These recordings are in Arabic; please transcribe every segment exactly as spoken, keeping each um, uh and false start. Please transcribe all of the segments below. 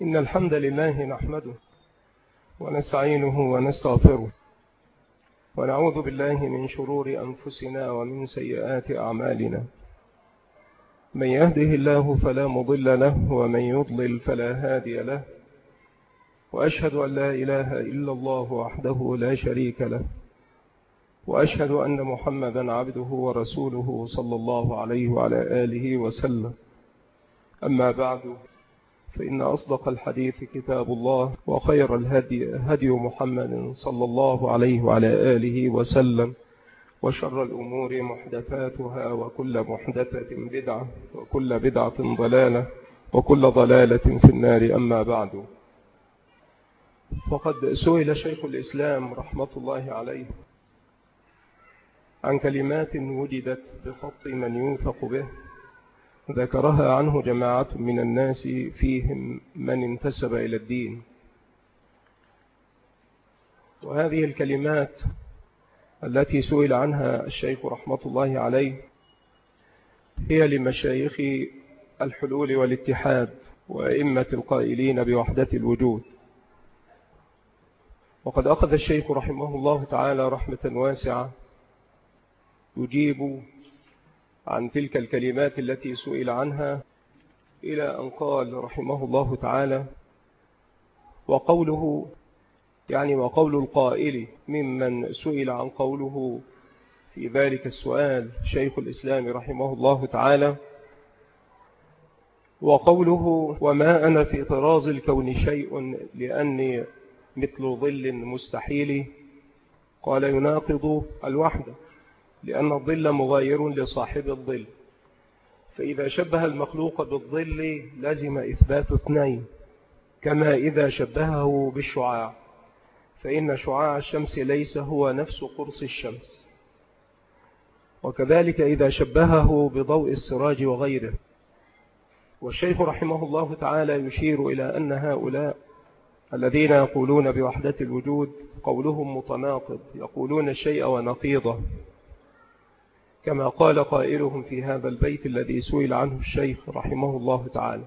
إن الحمد لله نحمده ونستعينه ونستغفره ونعوذ بالله من شرور أنفسنا ومن سيئات أعمالنا. من يهده الله فلا مضل له ومن يضلل فلا هادي له، وأشهد أن لا إله إلا الله وحده لا شريك له، وأشهد أن محمدا عبده ورسوله صلى الله عليه وعلى آله وسلم. أما بعد، فإن أصدق الحديث كتاب الله، وخير الهدي هدي محمد صلى الله عليه وعلى آله وسلم، وشر الأمور محدثاتها، وكل محدثة بدعة، وكل بدعة ضلالة، وكل ضلالة في النار. أما بعد، فقد سئل شيخ الإسلام رحمة الله عليه عن كلمات وجدت بخط من يوثق به، ذكرها عنه جماعة من الناس فيهم من انتسب إلى الدين. وهذه الكلمات التي سئل عنها الشيخ رحمة الله عليه هي لمشايخ الحلول والاتحاد وأئمة القائلين بوحدة الوجود. وقد أخذ الشيخ رحمه الله تعالى رحمة واسعة يجيب عن تلك الكلمات التي سئل عنها، إلى أن قال رحمه الله تعالى: وقوله يعني وقول القائل ممن سئل عن قوله في ذلك السؤال شيخ الإسلام رحمه الله تعالى: وقوله وما أنا في طراز الكون شيء لأني مثل ظل مستحيل، قال يناقض الوحدة، لأن الظل مغاير لصاحب الظل، فإذا شبه المخلوق بالظل لزم إثبات اثنين، كما إذا شبهه بالشعاع، فإن شعاع الشمس ليس هو نفس قرص الشمس، وكذلك إذا شبهه بضوء السراج وغيره. والشيخ رحمه الله تعالى يشير إلى أن هؤلاء الذين يقولون بوحدة الوجود قولهم متناقض، يقولون الشيء ونقيضه، كما قال قائلهم في هذا البيت الذي سئل عنه الشيخ رحمه الله تعالى.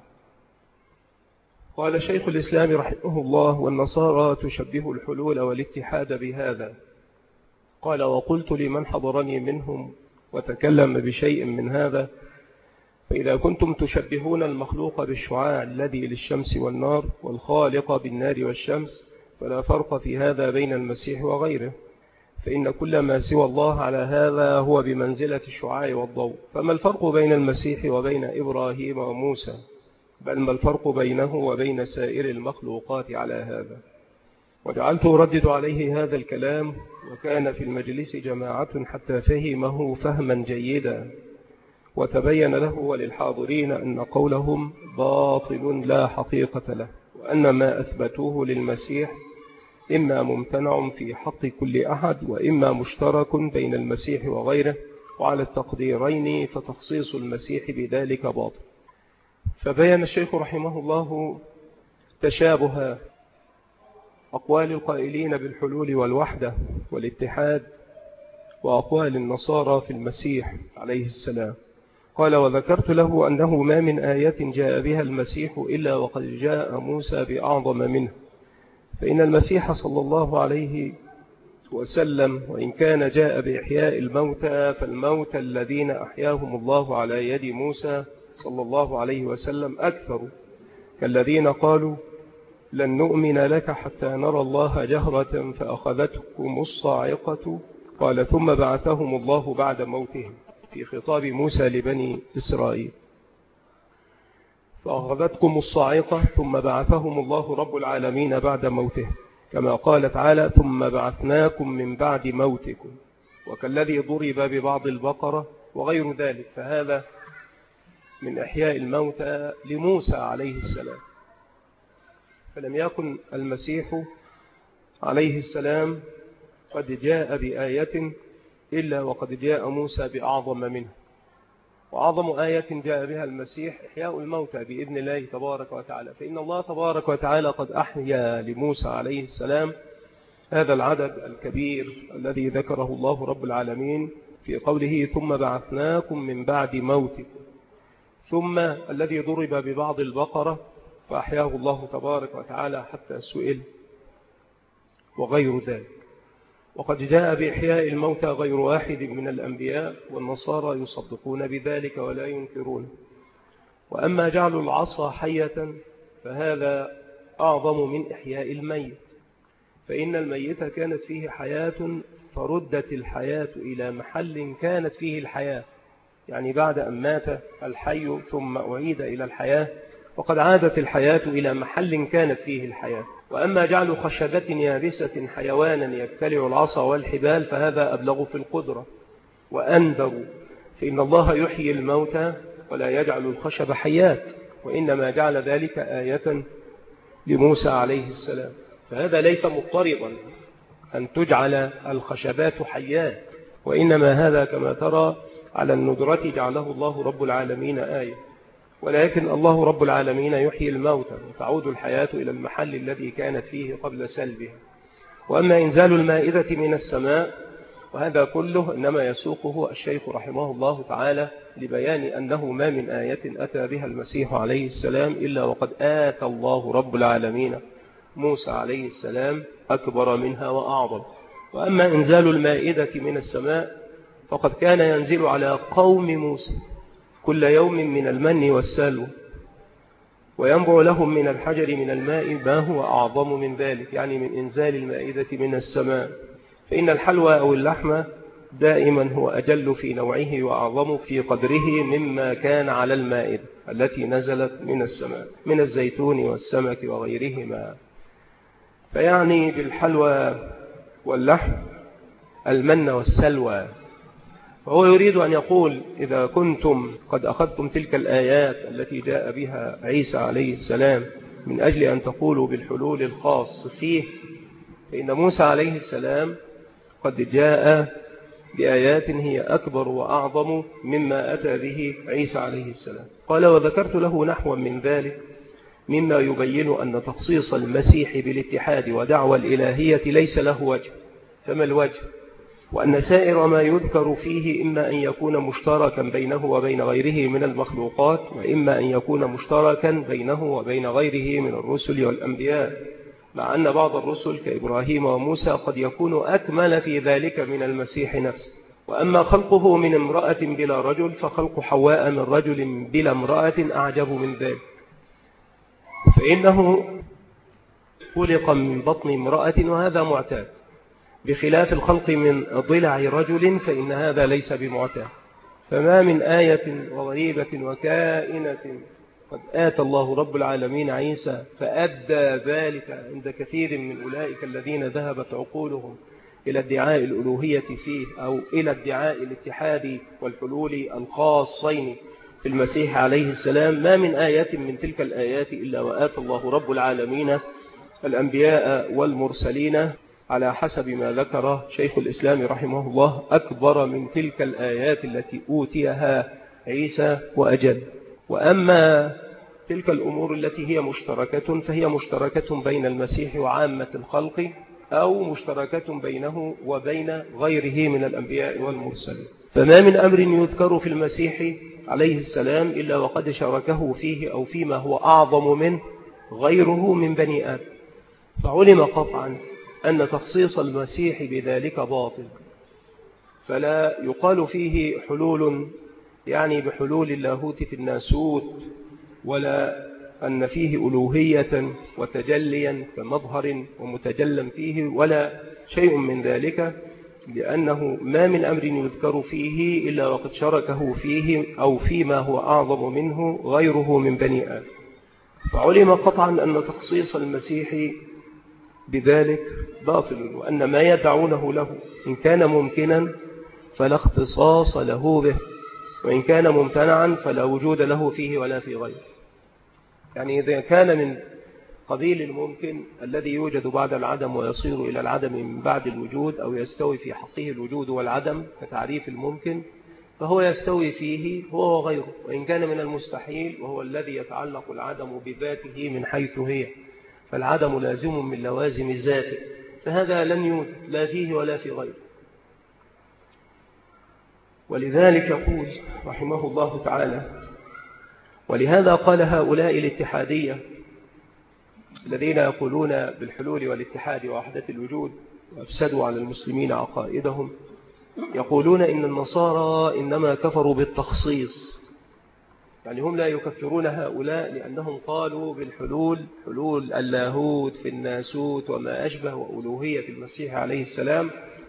قال شيخ الإسلام رحمه الله: والنصارى تشبه الحلول والاتحاد بهذا. قال: وقلت لمن حضرني منهم وتكلم بشيء من هذا: فإذا كنتم تشبهون المخلوق بالشعاع الذي للشمس والنار، والخالق بالنار والشمس، فلا فرق في هذا بين المسيح وغيره، فإن كل ما سوى الله على هذا هو بمنزلة الشعاع والضوء. فما الفرق بين المسيح وبين إبراهيم وموسى؟ بل ما الفرق بينه وبين سائر المخلوقات على هذا؟ وجعلت أردد عليه هذا الكلام، وكان في المجلس جماعة حتى فهمه فهما جيدا، وتبين له وللحاضرين أن قولهم باطل لا حقيقة له، وأن ما أثبتوه للمسيح إما ممتنع في حق كل أحد، وإما مشترك بين المسيح وغيره، وعلى التقديرين فتخصيص المسيح بذلك باطل. فبين الشيخ رحمه الله تشابه أقوال القائلين بالحلول والوحدة والاتحاد وأقوال النصارى في المسيح عليه السلام. قال: وذكرت له أنه ما من آية جاء بها المسيح إلا وقد جاء موسى بأعظم منه، فإن المسيح صلى الله عليه وسلم وإن كان جاء بإحياء الموتى، فالموتى الذين أحياهم الله على يد موسى صلى الله عليه وسلم أكثر، كالذين قالوا لن نؤمن لك حتى نرى الله جهرة فأخذتكم الصاعقة، قال ثم بعثهم الله بعد موتهم، في خطاب موسى لبني إسرائيل، فأخذتكم الصاعقة ثم بعثهم الله رب العالمين بعد موته، كما قال تعالى ثم بعثناكم من بعد موتكم، وكالذي ضرب ببعض البقرة وغير ذلك. فهذا من إحياء الموتى لموسى عليه السلام، فلم يكن المسيح عليه السلام قد جاء بآية إلا وقد جاء موسى بأعظم منه. وأعظم آية جاء بها المسيح إحياء الموتى بإذن الله تبارك وتعالى، فإن الله تبارك وتعالى قد أحيا لموسى عليه السلام هذا العدد الكبير الذي ذكره الله رب العالمين في قوله ثم بعثناكم من بعد موتكم، ثم الذي ضرب ببعض البقرة فأحياه الله تبارك وتعالى حتى سئل وغير ذلك. وقد جاء بإحياء الموتى غير واحد من الأنبياء، والنصارى يصدقون بذلك ولا ينكرون. وأما جعل العصا حية فهذا أعظم من إحياء الميت، فإن الميت كانت فيه حياة فردت الحياة إلى محل كانت فيه الحياة، يعني بعد أن مات الحي ثم أعيد إلى الحياة وقد عادت الحياة إلى محل كانت فيه الحياة. وأما جعل خشبة يابسة حيوانا يبتلع العصا والحبال فهذا أبلغ في القدرة وأندر، فإن الله يحيي الموتى ولا يجعل الخشب حيات، وإنما جعل ذلك آية لموسى عليه السلام. فهذا ليس مضطربا أن تجعل الخشبات حيات، وإنما هذا كما ترى على الندرة جعله الله رب العالمين آية. ولكن الله رب العالمين يحيي الموتى وتعود الحياة إلى المحل الذي كانت فيه قبل سلبها. وأما إنزال المائدة من السماء وهذا كله إنما يسوقه الشيخ رحمه الله تعالى لبيان أنه ما من آية أتى بها المسيح عليه السلام إلا وقد آتى الله رب العالمين موسى عليه السلام أكبر منها وأعظم. وأما إنزال المائدة من السماء فقد كان ينزل على قوم موسى كل يوم من المن والسلوى، وينبع لهم من الحجر من الماء ما هو أعظم من ذلك، يعني من إنزال المائدة من السماء. فإن الحلوى أو اللحم دائما هو أجل في نوعه وأعظم في قدره مما كان على المائدة التي نزلت من السماء من الزيتون والسمك وغيرهما. فيعني بالحلوى واللحم المن والسلوى. وهو يريد أن يقول إذا كنتم قد أخذتم تلك الآيات التي جاء بها عيسى عليه السلام من أجل أن تقولوا بالحلول الخاص فيه، فإن موسى عليه السلام قد جاء بآيات هي أكبر وأعظم مما أتى به عيسى عليه السلام. قال وذكرت له نحوا من ذلك مما يبين أن تخصيص المسيح بالاتحاد ودعوى الإلهية ليس له وجه. فما الوجه؟ وأن سائر ما يذكر فيه إما أن يكون مشتركا بينه وبين غيره من المخلوقات، وإما أن يكون مشتركا بينه وبين غيره من الرسل والأنبياء، مع أن بعض الرسل كإبراهيم وموسى قد يكون أكمل في ذلك من المسيح نفسه. وأما خلقه من امرأة بلا رجل فخلق حواء من رجل بلا امرأة أعجب من ذلك، فإنه خلق من بطن امرأة وهذا معتاد، بخلاف الخلق من ضلع رجل فإن هذا ليس بمعتاد. فما من آية وغريبة وكائنة قد آتى الله رب العالمين عيسى فأدى ذلك عند كثير من أولئك الذين ذهبت عقولهم إلى ادعاء الألوهية فيه أو إلى ادعاء الاتحاد والحلول الخاصين في المسيح عليه السلام. ما من آية من تلك الآيات إلا وآتى الله رب العالمين الأنبياء والمرسلين على حسب ما ذكر شيخ الإسلام رحمه الله أكبر من تلك الآيات التي أوتيها عيسى وأجل. وأما تلك الأمور التي هي مشتركة فهي مشتركة بين المسيح وعامة الخلق أو مشتركة بينه وبين غيره من الأنبياء والمرسلين. فما من أمر يذكر في المسيح عليه السلام إلا وقد شاركه فيه أو فيما هو أعظم منه غيره من بني آدم. فعلم قطعا أن تخصيص المسيح بذلك باطل، فلا يقال فيه حلول يعني بحلول اللاهوت في الناسوت، ولا أن فيه ألوهية وتجليا كمظهر ومتجلم فيه ولا شيء من ذلك، لأنه ما من أمر يذكر فيه إلا وقد شاركه فيه أو فيما هو أعظم منه غيره من بني آدم. فعلم قطعا أن تخصيص المسيح بذلك باطل، وأن ما يدعونه له إن كان ممكنا فلا اختصاص له به، وإن كان ممتنعا فلا وجود له فيه ولا في غيره. يعني إذا كان من قبيل الممكن الذي يوجد بعد العدم ويصير إلى العدم من بعد الوجود أو يستوي في حقه الوجود والعدم كتعريف الممكن، فهو يستوي فيه هو وغيره. وإن كان من المستحيل وهو الذي يتعلق العدم بذاته من حيث هي، فالعدم لازم من لوازم ذاته، فهذا لن يوجد لا فيه ولا في غيره. ولذلك يقول رحمه الله تعالى: ولهذا قال هؤلاء الاتحادية الذين يقولون بالحلول والاتحاد ووحدة الوجود وأفسدوا على المسلمين عقائدهم، يقولون إن النصارى إنما كفروا بالتخصيص، يعني هم لا يكفرون هؤلاء لأنهم قالوا بالحلول، حلول اللاهوت في الناسوت وما أشبه وألوهية المسيح عليه السلام،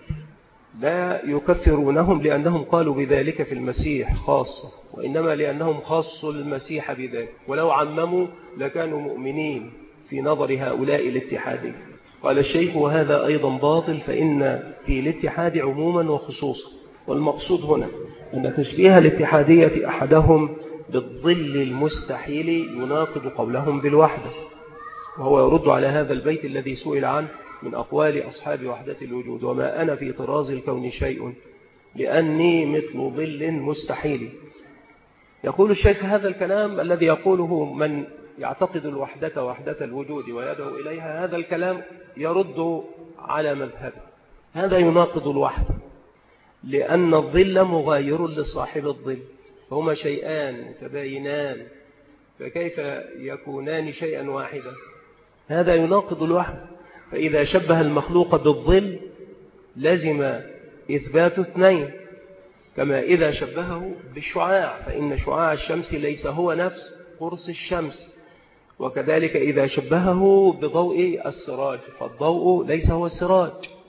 لا يكفرونهم لأنهم قالوا بذلك في المسيح خاصة، وإنما لأنهم خصوا المسيح بذلك، ولو عمموا لكانوا مؤمنين في نظر هؤلاء الاتحادية. قال الشيخ: وهذا أيضا باطل، فإن في الاتحاد عموما وخصوصا، والمقصود هنا أن تشبيه الاتحادية أحدهم بالظل المستحيل يناقض قولهم بالوحدة، وهو يرد على هذا البيت الذي سئل عنه من أقوال أصحاب وحدة الوجود: وما أنا في طراز الكون شيء لأني مثل ظل مستحيل. يقول الشيخ: هذا الكلام الذي يقوله من يعتقد الوحدة وحدة الوجود ويدعو إليها، هذا الكلام يرد على مذهبه، هذا يناقض الوحدة، لأن الظل مغاير لصاحب الظل، هما شيئان متباينان، فكيف يكونان شيئا واحدا؟ هذا يناقض الوحدة. فإذا شبه المخلوق بالظل لازم إثبات اثنين، كما إذا شبهه بالشعاع، فإن شعاع الشمس ليس هو نفس قرص الشمس، وكذلك إذا شبهه بضوء السراج فالضوء ليس هو السراج.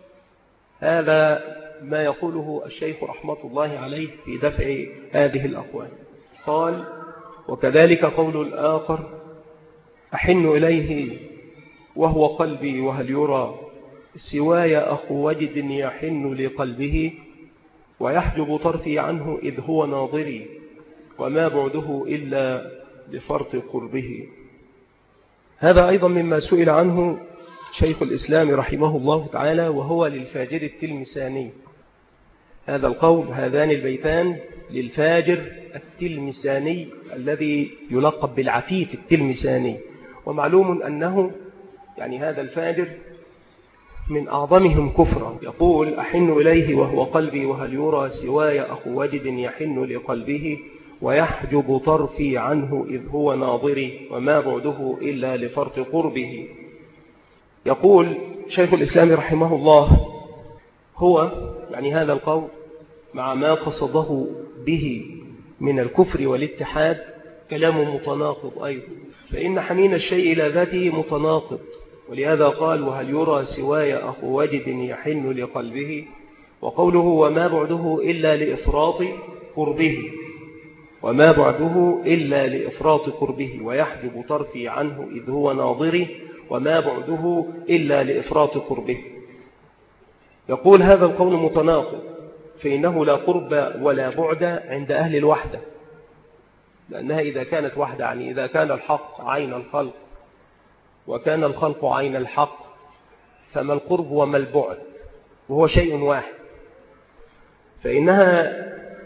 هذا ما يقوله الشيخ رحمة الله عليه في دفع هذه الأقوال. قال: وكذلك قول الآخر: أحن إليه وهو قلبي وهل يرى سواي أخو وجد يحن لقلبه ويحجب طرفي عنه إذ هو ناظري وما بعده إلا لفرط قربه. هذا أيضا مما سئل عنه شيخ الإسلام رحمه الله تعالى، وهو للفاجر التلمساني. هذا القول، هذان البيتان للفاجر التلمساني الذي يلقب بالعفيف التلمساني، ومعلوم أنه يعني هذا الفاجر من أعظمهم كفرا. يقول: أحن إليه وهو قلبي وهل يرى سواي أخو وجد يحن لقلبه ويحجب طرفي عنه إذ هو ناظري وما بعده إلا لفرط قربه. يقول شيخ الإسلام رحمه الله: هو يعني هذا القول مع ما قصده به من الكفر والاتحاد كلام متناقض أيضا، فإن حنين الشيء إلى ذاته متناقض، ولهذا قال: وهل يرى سواي أخو وجد يحن لقلبه، وقوله وما بعده إلا لإفراط قربه، وما بعده إلا لإفراط قربه ويحجب طرفي عنه إذ هو ناظري وما بعده إلا لإفراط قربه. يقول: هذا القول متناقض، فإنه لا قرب ولا بعد عند أهل الوحدة، لأنها إذا كانت وحدة يعني إذا كان الحق عين الخلق وكان الخلق عين الحق فما القرب وما البعد، وهو شيء واحد، فإنها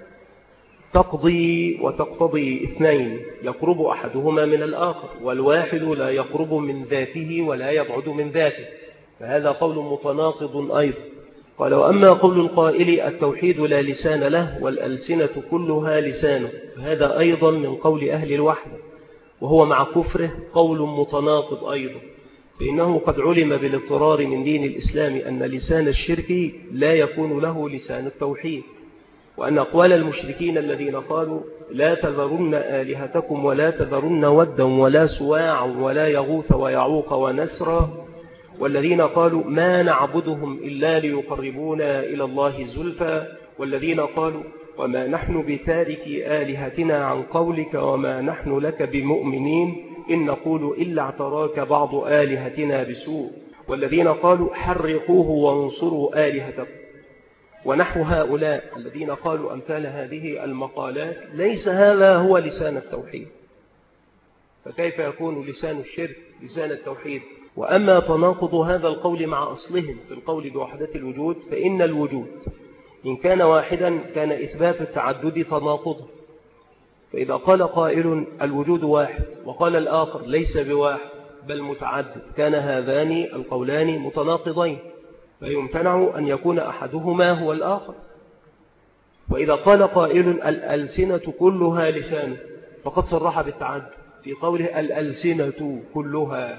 تقضي وتقتضي اثنين يقرب أحدهما من الآخر، والواحد لا يقرب من ذاته ولا يبعد من ذاته، فهذا قول متناقض أيضا. قال: وأما قول القائل التوحيد لا لسان له والألسنة كلها لسانه، فهذا أيضا من قول أهل الوحدة، وهو مع كفره قول متناقض أيضا، فإنه قد علم بالاضطرار من دين الإسلام أن لسان الشرك لا يكون له لسان التوحيد، وأن أقوال المشركين الذين قالوا لا تذرن آلهتكم ولا تذرن ودا ولا سواع ولا يغوث ويعوق ونسرا، والذين قالوا ما نعبدهم إلا ليقربونا إلى الله زلفى، والذين قالوا وما نحن بتارك آلهتنا عن قولك وما نحن لك بمؤمنين إن نقول إلا اعتراك بعض آلهتنا بسوء، والذين قالوا حرقوه وانصروا آلهتكم، ونحو هؤلاء الذين قالوا أمثال هذه المقالات، ليس هذا هو لسان التوحيد، فكيف يكون لسان الشرك لسان التوحيد؟ وأما تناقض هذا القول مع أصلهم في القول بوحدة الوجود، فإن الوجود إن كان واحدا كان إثبات التعدد تناقضا، فإذا قال قائل الوجود واحد وقال الآخر ليس بواحد بل متعدد، كان هذان القولان متناقضين، فيمتنع أن يكون أحدهما هو الآخر. وإذا قال قائل الألسنة كلها لسانه، فقد صرح بالتعدد في قوله الألسنة كلها،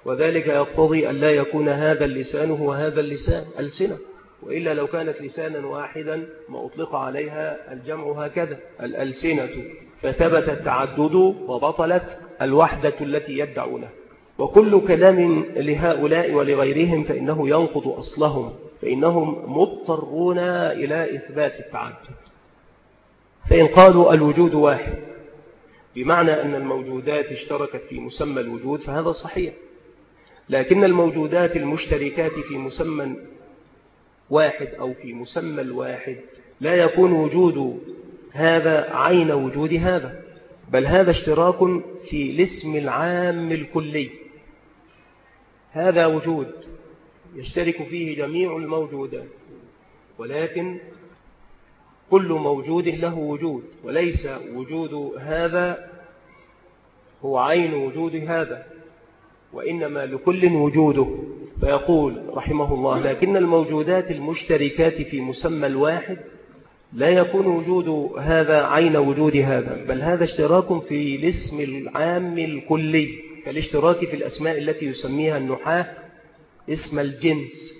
وذلك يقتضي أن لا يكون هذا اللسان هو هذا اللسان ألسنة، وإلا لو كانت لسانا واحدا ما أطلق عليها الجمع هكذا الألسنة، فثبت التعدد وبطلت الوحدة التي يدعونها. وكل كلام لهؤلاء ولغيرهم فإنه ينقض أصلهم، فإنهم مضطرون إلى إثبات التعدد. فإن قالوا الوجود واحد بمعنى أن الموجودات اشتركت في مسمى الوجود فهذا صحيح، لكن الموجودات المشتركات في مسمى واحد أو في مسمى الواحد لا يكون وجود هذا عين وجود هذا، بل هذا اشتراك في الاسم العام الكلي. هذا وجود يشترك فيه جميع الموجودات، ولكن كل موجود له وجود، وليس وجود هذا هو عين وجود هذا، وإنما لكل وجوده. فيقول رحمه الله: لكن الموجودات المشتركات في مسمى الواحد لا يكون وجود هذا عين وجود هذا، بل هذا اشتراك في الاسم العام الكلي، كالاشتراك في الأسماء التي يسميها النحاة اسم الجنس،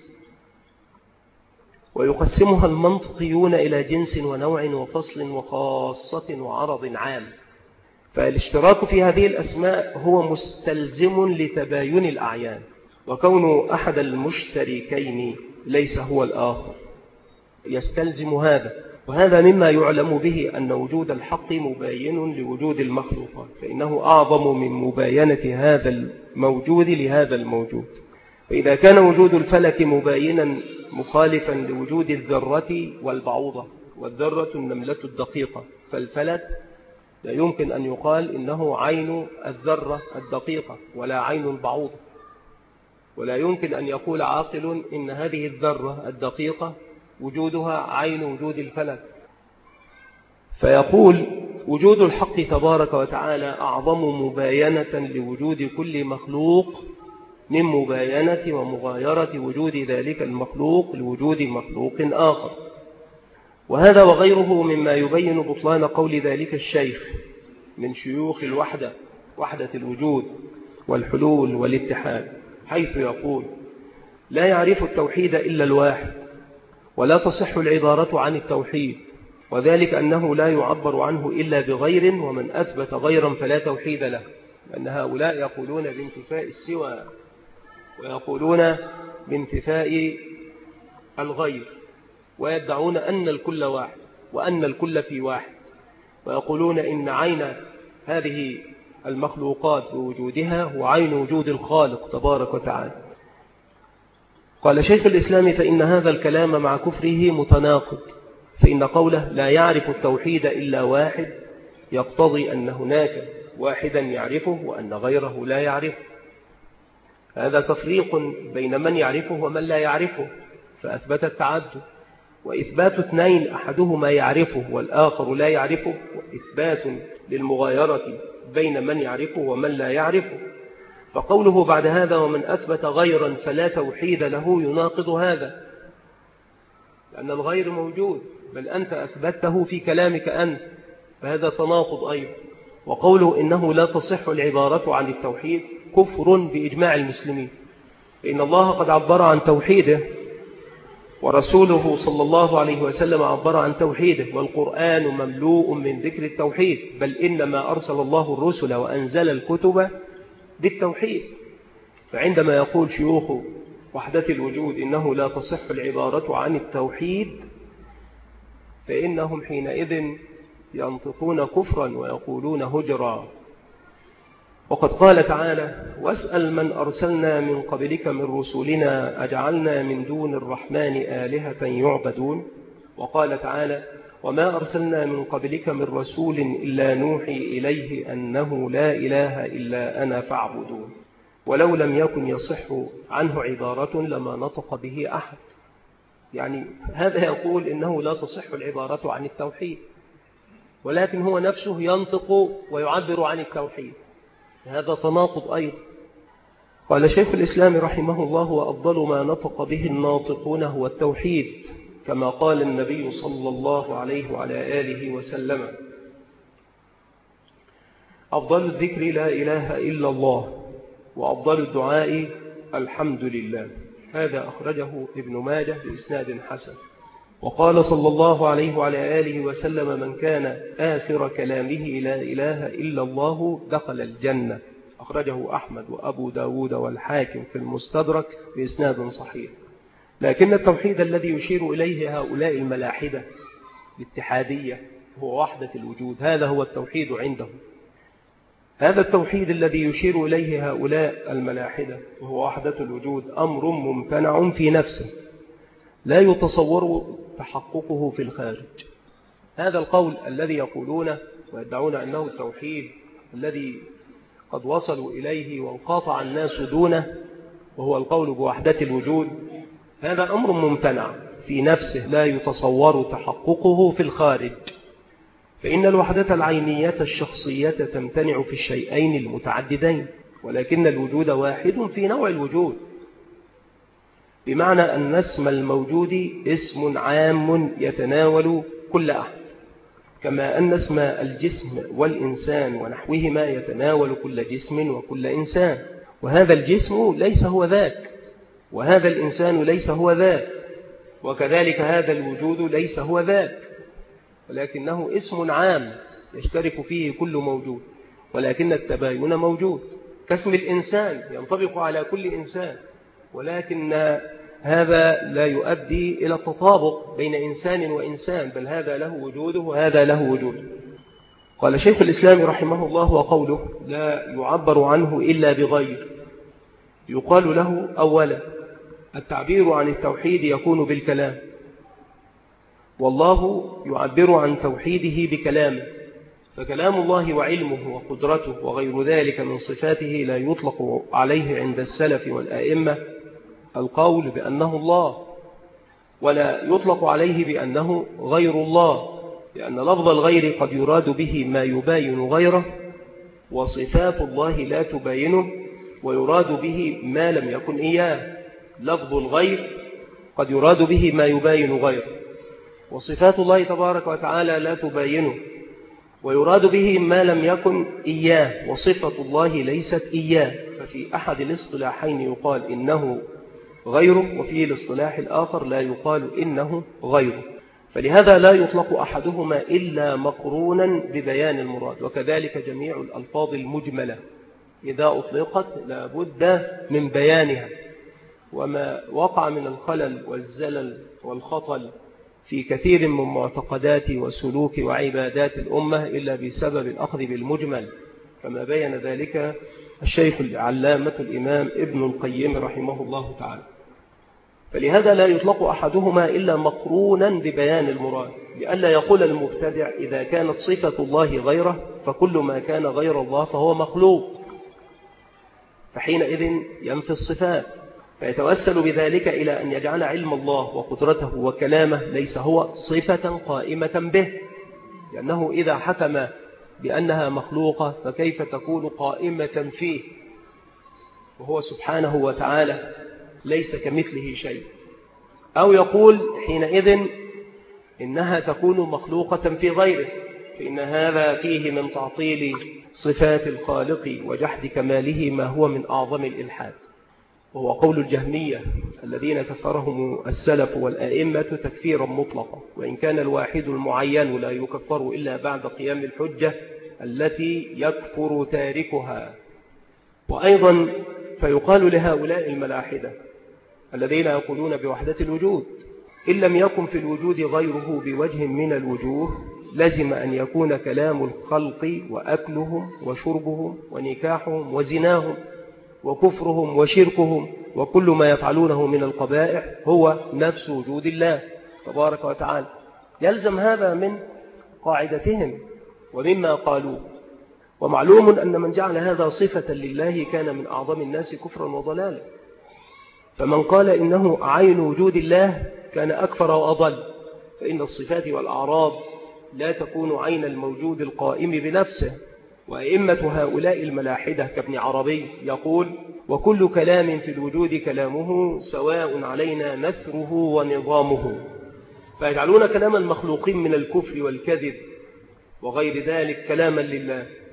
ويقسمها المنطقيون إلى جنس ونوع وفصل وخاصة وعرض عام. فالاشتراك في هذه الأسماء هو مستلزم لتباين الأعيان، وكون أحد المشتركين ليس هو الآخر يستلزم هذا. وهذا مما يعلم به أن وجود الحق مباين لوجود المخلوقات، فإنه أعظم من مباينة هذا الموجود لهذا الموجود. فإذا كان وجود الفلك مباينا مخالفا لوجود الذرة والبعوضة، والذرة النملة الدقيقة، فالفلك لا يمكن أن يقال إنه عين الذرة الدقيقة ولا عين البعوضة، ولا يمكن أن يقول عاقل إن هذه الذرة الدقيقة وجودها عين وجود الفلك. فيقول وجود الحق تبارك وتعالى أعظم مباينة لوجود كل مخلوق من مباينة ومغايرة وجود ذلك المخلوق لوجود مخلوق آخر. وهذا وغيره مما يبين بطلان قول ذلك الشيخ من شيوخ الوحدة، وحدة الوجود والحلول والاتحاد، حيث يقول: لا يعرف التوحيد إلا الواحد، ولا تصح العبارة عن التوحيد، وذلك أنه لا يعبر عنه إلا بغير، ومن أثبت غيرا فلا توحيد له. لأن هؤلاء يقولون بانتفاء السوى، ويقولون بانتفاء الغير، ويدعون أن الكل واحد وأن الكل في واحد، ويقولون إن عين هذه المخلوقات بوجودها هو عين وجود الخالق تبارك وتعالى. قال شيخ الإسلام: فإن هذا الكلام مع كفره متناقض، فإن قوله لا يعرف التوحيد إلا واحد يقتضي أن هناك واحدا يعرفه وأن غيره لا يعرفه. هذا تفريق بين من يعرفه ومن لا يعرفه، فأثبت التعدد. وإثبات اثنين أحدهما يعرفه والآخر لا يعرفه، وإثبات للمغايرة بين من يعرفه ومن لا يعرفه. فقوله بعد هذا ومن أثبت غيرا فلا توحيد له يناقض هذا، لأن الغير موجود، بل أنت أثبته في كلامك أنت، فهذا تناقض أيضا. وقوله إنه لا تصح العبارة عن التوحيد كفر بإجماع المسلمين، فإن الله قد عبر عن توحيده، ورسوله صلى الله عليه وسلم عبر عن توحيده، والقرآن مملوء من ذكر التوحيد، بل إنما أرسل الله الرسل وأنزل الكتب بالتوحيد. فعندما يقول شيوخ وحدة الوجود إنه لا تصح العبارة عن التوحيد، فإنهم حينئذ ينطقون كفرا ويقولون هجرا. وقد قال تعالى: واسأل من أرسلنا من قبلك من رسلنا أجعلنا من دون الرحمن آلهة يعبدون. وقال تعالى: وما أرسلنا من قبلك من رسول إلا نوحي إليه أنه لا إله إلا أنا فاعبدون. ولو لم يكن يصح عنه عبارة لما نطق به أحد. يعني هذا يقول إنه لا تصح العبارة عن التوحيد، ولكن هو نفسه ينطق ويعبر عن التوحيد، هذا تناقض أيضا. قال شيخ الإسلام رحمه الله: وأفضل ما نطق به الناطقون هو التوحيد، كما قال النبي صلى الله عليه وعلى آله وسلم: أفضل الذكر لا إله إلا الله، وأفضل الدعاء الحمد لله. هذا أخرجه ابن ماجه بإسناد حسن. وقال صلى الله عليه وعلى آله وسلم: من كان آخر كلامه لا إله إلا الله دخل الجنة. أخرجه أحمد وأبو داود والحاكم في المستدرك بإسناد صحيح. لكن التوحيد الذي يشير إليه هؤلاء الملاحدة الاتحادية هو وحدة الوجود. هذا هو التوحيد عندهم. هذا التوحيد الذي يشير إليه هؤلاء الملاحدة وهو وحدة الوجود أمر ممتنع في نفسه، لا يتصور تحققه في الخارج. هذا القول الذي يقولونه ويدعون أنه التوحيد الذي قد وصلوا إليه وانقطع الناس دونه، وهو القول بوحدة الوجود، هذا أمر ممتنع في نفسه لا يتصور تحققه في الخارج. فإن الوحدة العينية الشخصية تمتنع في الشيئين المتعددين، ولكن الوجود واحد في نوع الوجود، بمعنى أن اسم الموجود اسم عام يتناول كل أحد، كما أن اسم الجسم والإنسان ونحوهما يتناول كل جسم وكل إنسان. وهذا الجسم ليس هو ذاك، وهذا الإنسان ليس هو ذاك، وكذلك هذا الوجود ليس هو ذاك، ولكنه اسم عام يشترك فيه كل موجود، ولكن التباين موجود. كاسم الإنسان ينطبق على كل إنسان، ولكن هذا لا يؤدي إلى التطابق بين إنسان وإنسان، بل هذا له وجوده وهذا له وجوده. قال شيخ الإسلام رحمه الله: وقوله لا يعبر عنه إلا بغير، يقال له أولا التعبير عن التوحيد يكون بالكلام، والله يعبر عن توحيده بكلامه، فكلام الله وعلمه وقدرته وغير ذلك من صفاته لا يطلق عليه عند السلف والآئمة القول بأنه الله، ولا يطلق عليه بأنه غير الله، لأن لفظ الغير قد يراد به ما يباين غيره، وصفات الله لا تباينه، ويراد به ما لم يكن إياه. لفظ الغير قد يراد به ما يباين غيره، وصفات الله تبارك وتعالى لا تباينه، ويراد به ما لم يكن إياه، وصفة الله ليست إياه. ففي أحد الاصطلاحين يقال إنه غيره، وفي الاصطلاح الآخر لا يقال إنه غيره. فلهذا لا يطلق أحدهما إلا مقرونا ببيان المراد. وكذلك جميع الألفاظ المجملة إذا أطلقت لا بد من بيانها، وما وقع من الخلل والزلل والخطل في كثير من معتقدات وسلوك وعبادات الأمة إلا بسبب الأخذ بالمجمل، كما بين ذلك الشيخ العلامة الإمام ابن القيم رحمه الله تعالى. فلهذا لا يطلق أحدهما إلا مقرونا ببيان المراد، لئلا يقول المبتدع إذا كانت صفة الله غيره فكل ما كان غير الله فهو مخلوق، فحينئذ ينفي الصفات، فيتوسل بذلك إلى أن يجعل علم الله وقدرته وكلامه ليس هو صفة قائمة به، لأنه إذا حكم بأنها مخلوقة فكيف تكون قائمة فيه، وهو سبحانه وتعالى ليس كمثله شيء. أو يقول حينئذ إنها تكون مخلوقة في غيره، فإن هذا فيه من تعطيل صفات الخالق وجحد كماله ما هو من أعظم الإلحاد، وهو قول الجهمية الذين كفرهم السلف والآئمة تكفيرا مطلقا، وإن كان الواحد المعين لا يكفر إلا بعد قيام الحجة التي يكفر تاركها. وأيضا فيقال لهؤلاء الملاحدة الذين يقولون بوحدة الوجود: إن لم يكن في الوجود غيره بوجه من الوجوه لزم أن يكون كلام الخلق وأكلهم وشربهم ونكاحهم وزناهم وكفرهم وشركهم وكل ما يفعلونه من القبائح هو نفس وجود الله تبارك وتعالى. يلزم هذا من قاعدتهم ومما قالوه. ومعلوم أن من جعل هذا صفة لله كان من أعظم الناس كفرا وضلالا، فمن قال إنه عين وجود الله كان أكفر وأضل، فإن الصفات والأعراض لا تكون عين الموجود القائم بنفسه. وأئمة هؤلاء الملاحدة كابن عربي يقول: وكل كلام في الوجود كلامه سواء علينا نثره ونظامه. فيجعلون كلام المخلوقين من الكفر والكذب وغير ذلك كلاما لله،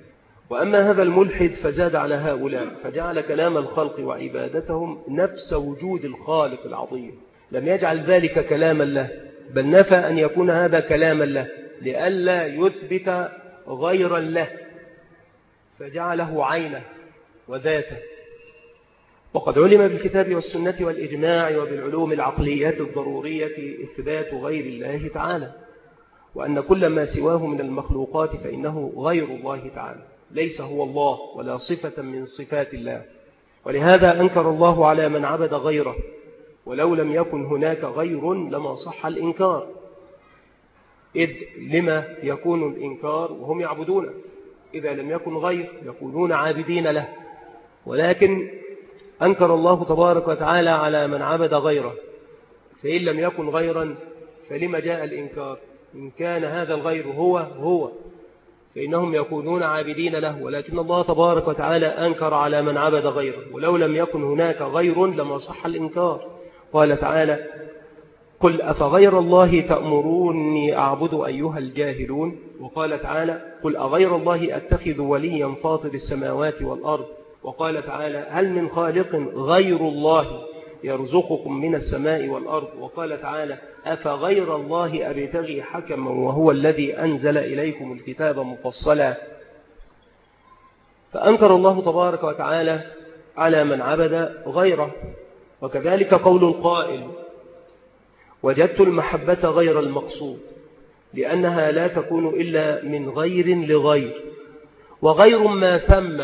وأما هذا الملحد فزاد على هؤلاء فجعل كلام الخلق وعبادتهم نفس وجود الخالق العظيم، لم يجعل ذلك كلاما له، بل نفى أن يكون هذا كلاما له لئلا يثبت غيرا له، فجعله عينه وذاته. وقد علم بالكتاب والسنة والإجماع وبالعلوم العقليات الضرورية إثبات غير الله تعالى، وأن كل ما سواه من المخلوقات فإنه غير الله تعالى، ليس هو الله ولا صفة من صفات الله. ولهذا أنكر الله على من عبد غيره، ولو لم يكن هناك غير لما صح الإنكار، إذ لما يكون الإنكار وهم يعبدونه؟ إذا لم يكن غير يكونون عابدين له، ولكن أنكر الله تبارك وتعالى على من عبد غيره، فإن لم يكن غيرا فلما جاء الإنكار؟ إن كان هذا الغير هو هو فإنهم يكونون عابدين له، ولكن الله تبارك وتعالى أنكر على من عبد غيره، ولو لم يكن هناك غير لما صح الإنكار. قال تعالى: قل أفغير الله تأمروني أعبد أيها الجاهلون. وقال تعالى: قل أغير الله أتخذ وليا فاطر السماوات والأرض. وقال تعالى: هل من خالق غير الله يرزقكم من السماء والأرض. وقال تعالى: أفغير الله أبتغي حكما وهو الذي أنزل إليكم الكتاب مفصلا. فأنكر الله تبارك وتعالى على من عبد غيره. وكذلك قول القائل: وجدت المحبة غير المقصود، لأنها لا تكون إلا من غير لغير، وغير ما ثم،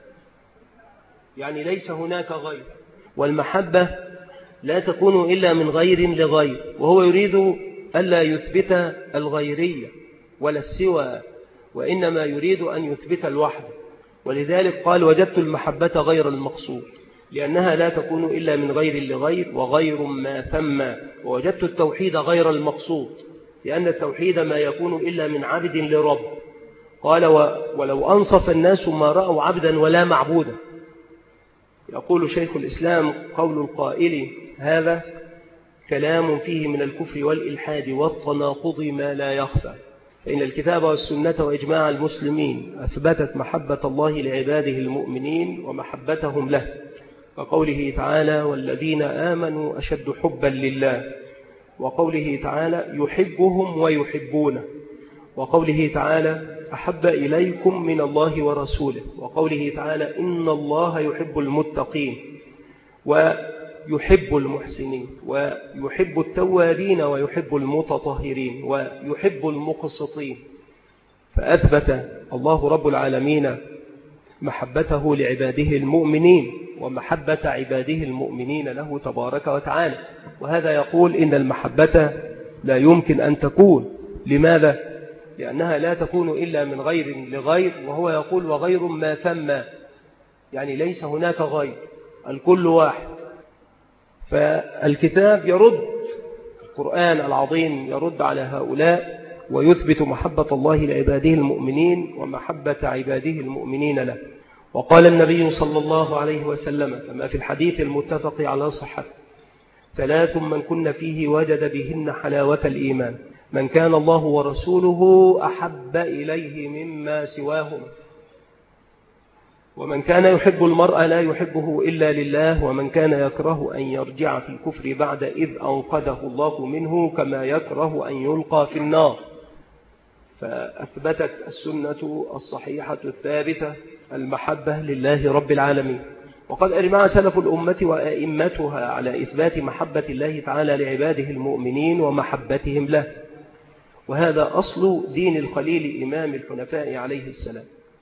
يعني ليس هناك غير، والمحبة لا تكون إلا من غير لغير، وهو يريد ألا يثبت الغيرية ولا السوى، وإنما يريد أن يثبت الوحد. ولذلك قال: وجدت المحبة غير المقصود، لأنها لا تكون إلا من غير لغير وغير ما ثم. ووجدت التوحيد غير المقصود، لأن التوحيد ما يكون إلا من عبد لرب. قال: ولو أنصف الناس ما رأوا عبدا ولا معبودا. يقول شيخ الإسلام: قول القائل هذا كلام فيه من الكفر والإلحاد والتناقض ما لا يخفى، فإن الكتاب والسنة وإجماع المسلمين أثبتت محبة الله لعباده المؤمنين ومحبتهم له، كقوله تعالى: والذين آمنوا أشد حبا لله، وقوله تعالى: يحبهم ويحبونه، وقوله تعالى: أحب إليكم من الله ورسوله، وقوله تعالى: إن الله يحب المتقين ويحب المحسنين ويحب التوابين ويحب المتطهرين ويحب المقسطين. فأثبت الله رب العالمين محبته لعباده المؤمنين ومحبة عباده المؤمنين له تبارك وتعالى. وهذا يقول إن المحبة لا يمكن أن تكون. لماذا؟ لأنها لا تكون إلا من غير لغير، وهو يقول: وغير ما ثم، يعني ليس هناك غير، الكل واحد. فالكتاب يرد، القرآن العظيم يرد على هؤلاء ويثبت محبة الله لعباده المؤمنين ومحبة عباده المؤمنين له. وقال النبي صلى الله عليه وسلم كما في الحديث المتفق على صحته: ثلاث من كن فيه وجد بهن حلاوة الإيمان: من كان الله ورسوله أحب إليه مما سواهم، ومن كان يحب المرء لا يحبه إلا لله، ومن كان يكره أن يرجع في الكفر بعد إذ أنقذه الله منه كما يكره أن يلقى في النار. فأثبتت السنة الصحيحة الثابتة المحبة لله رب العالمين. وقد أجمع سلف الأمة وأئمتها على إثبات محبة الله تعالى لعباده المؤمنين ومحبتهم له، وهذا أصل دين الخليل إمام الحنفاء عليه السلام.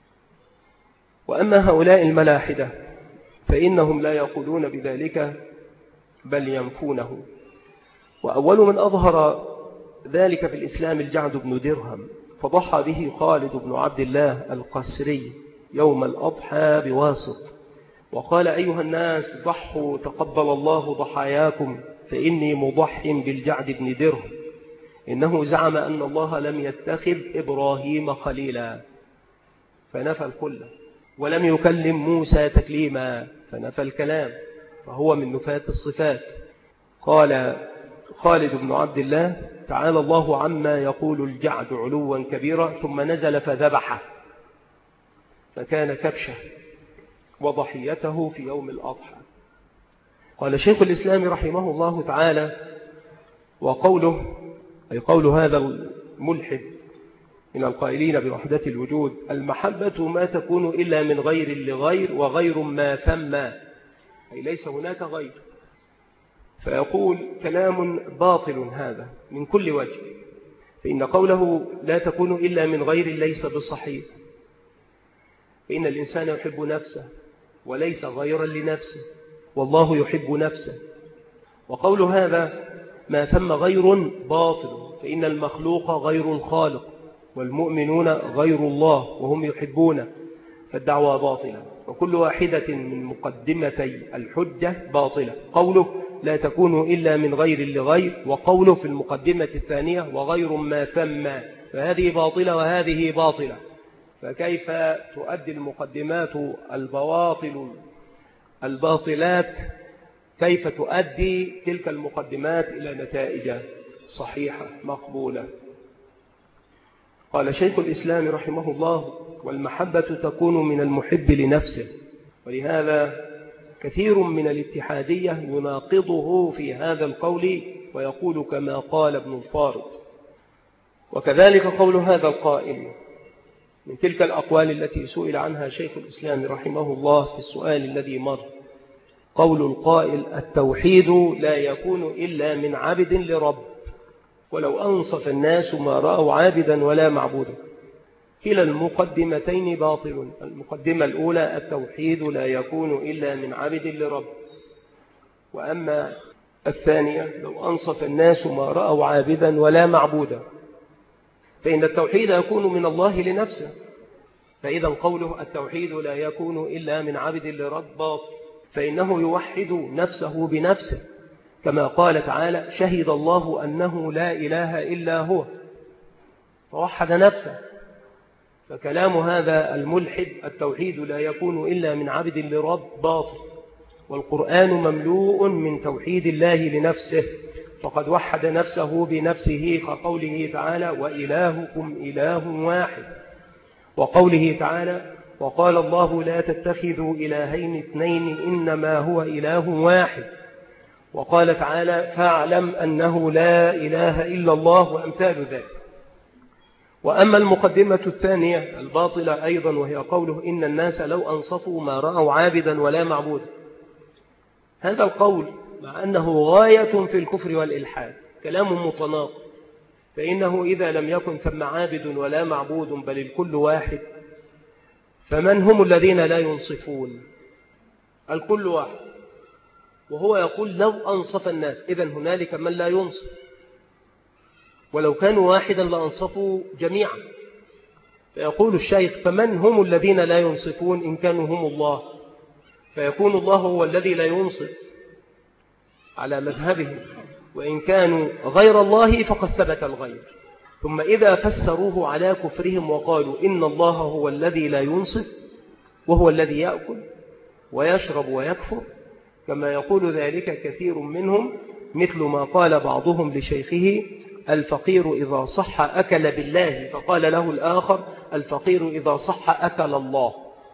وأما هؤلاء الملاحدة فإنهم لا يقولون بذلك بل ينفونه. وأول من أظهر ذلك في الإسلام الجعد بن درهم، فضحى به خالد بن عبد الله القسري يوم الأضحى بواسط، وقال: أيها الناس ضحوا تقبل الله ضحاياكم، فإني مضح بالجعد بن درهم، إنه زعم أن الله لم يتخذ إبراهيم خليلا فنفى الخلة، ولم يكلم موسى تكليما فنفى الكلام، فهو من نفاة الصفات. قال خالد بن عبد الله: تعالى الله عما يقول الجعد علوا كبيرا، ثم نزل فذبحه. فكان كبشه وضحيته في يوم الأضحى. قال شيخ الإسلام رحمه الله تعالى: وقوله، أي قول هذا الملحد من القائلين بوحدة الوجود: المحبة ما تكون إلا من غير لغير وغير ما ثم، أي ليس هناك غير. فيقول كلام باطل هذا من كل وجه، فإن قوله لا تكون إلا من غير ليس بصحيح، فإن الإنسان يحب نفسه وليس غيرا لنفسه، والله يحب نفسه. وقول هذا ما ثم غير باطل، فإن المخلوق غير الخالق، والمؤمنون غير الله وهم يحبون، فالدعوة باطلة. وكل واحدة من مقدمتي الحجة باطلة، قوله لا تكون إلا من غير لغير، وقوله في المقدمة الثانية وغير ما ثم، فهذه باطلة وهذه باطلة. فكيف تؤدي المقدمات البواطل الباطلات، كيف تؤدي تلك المقدمات إلى نتائج صحيحة مقبولة؟ قال شيخ الإسلام رحمه الله: والمحبة تكون من المحب لنفسه. ولهذا كثير من الاتحادية يناقضه في هذا القول ويقول كما قال ابن الفارض. وكذلك قول هذا القائل من تلك الأقوال التي سئل عنها شيخ الإسلام رحمه الله في السؤال الذي مر، قول القائل: التوحيد لا يكون إلا من عبد لرب، ولو أنصف الناس ما رأوا عابدا ولا معبودا. كلا المقدمتين باطل. المقدمة الأولى: التوحيد لا يكون إلا من عبد لرب. وأما الثانية: لو أنصف الناس ما رأوا عابدا ولا معبودا، فإن التوحيد يكون من الله لنفسه. فإذا قوله التوحيد لا يكون إلا من عبد لرب باطل، فإنه يوحد نفسه بنفسه، كما قال تعالى: شهد الله أنه لا إله إلا هو، فوحد نفسه. فكلام هذا الملحد التوحيد لا يكون إلا من عبد لرب باطل، والقرآن مملوء من توحيد الله لنفسه، فقد وحد نفسه بنفسه، كقوله تعالى: وإلهكم إله واحد، وقوله تعالى: وقال الله لا تتخذوا إلهين اثنين إنما هو إله واحد، وقال تعالى: فاعلم أنه لا إله إلا الله، وأمثال ذلك. وأما المقدمة الثانية الباطلة أيضا، وهي قوله: إن الناس لو أنصفوا ما رأوا عابدا ولا معبودا، هذا القول مع أنه غاية في الكفر والإلحاد كلام متناقض، فإنه إذا لم يكن ثم عابد ولا معبود بل الكل واحد، فمن هم الذين لا ينصفون؟ الكل واحد. وهو يقول لو أنصف الناس، إذن هنالك من لا ينصف، ولو كانوا واحدا لأنصفوا جميعا. فيقول الشيخ: فمن هم الذين لا ينصفون إن كانوا هم الله؟ فيكون الله هو الذي لا ينصف على مذهبه، وإن كانوا غير الله فقد ثبت الغير. ثم إذا فسروه على كفرهم وقالوا إن الله هو الذي لا ينصف وهو الذي يأكل ويشرب ويكفر، كما يقول ذلك كثير منهم، مثل ما قال بعضهم لشيخه: الفقير إذا صح أكل بالله، فقال له الآخر: الفقير إذا صح أكل الله،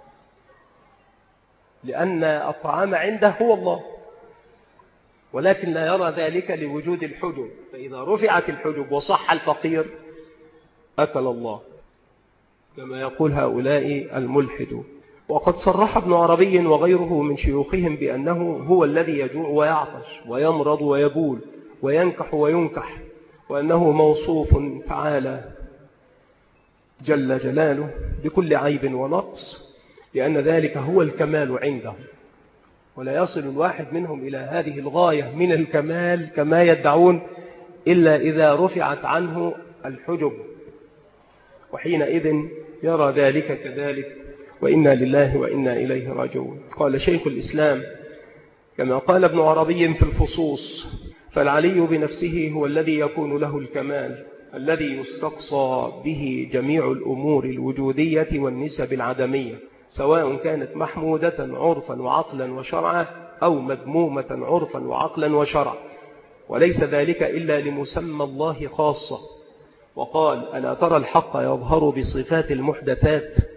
لأن الطعام عنده هو الله، ولكن لا يرى ذلك لوجود الحجب، فإذا رفعت الحجب وصح الفقير أكل الله، كما يقول هؤلاء الملحدون. وقد صرح ابن عربي وغيره من شيوخهم بأنه هو الذي يجوع ويعطش ويمرض ويبول وينكح وينكح، وأنه موصوف تعالى جل جلاله بكل عيب ونقص، لأن ذلك هو الكمال عنده، ولا يصل الواحد منهم إلى هذه الغاية من الكمال كما يدعون إلا إذا رفعت عنه الحجب، وحينئذ يرى ذلك كذلك، وإنا لله وإنا إليه راجعون. قال شيخ الإسلام كما قال ابن عربي في الفصوص: فالعلي بنفسه هو الذي يكون له الكمال، الذي يستقصى به جميع الأمور الوجودية والنسب العدمية، سواء كانت محمودة عرفا وعقلا وشرعا أو مذمومة عرفا وعقلا وشرعا، وليس ذلك إلا لمسمى الله خاصة. وقال: ألا ترى الحق يظهر بصفات المحدثات،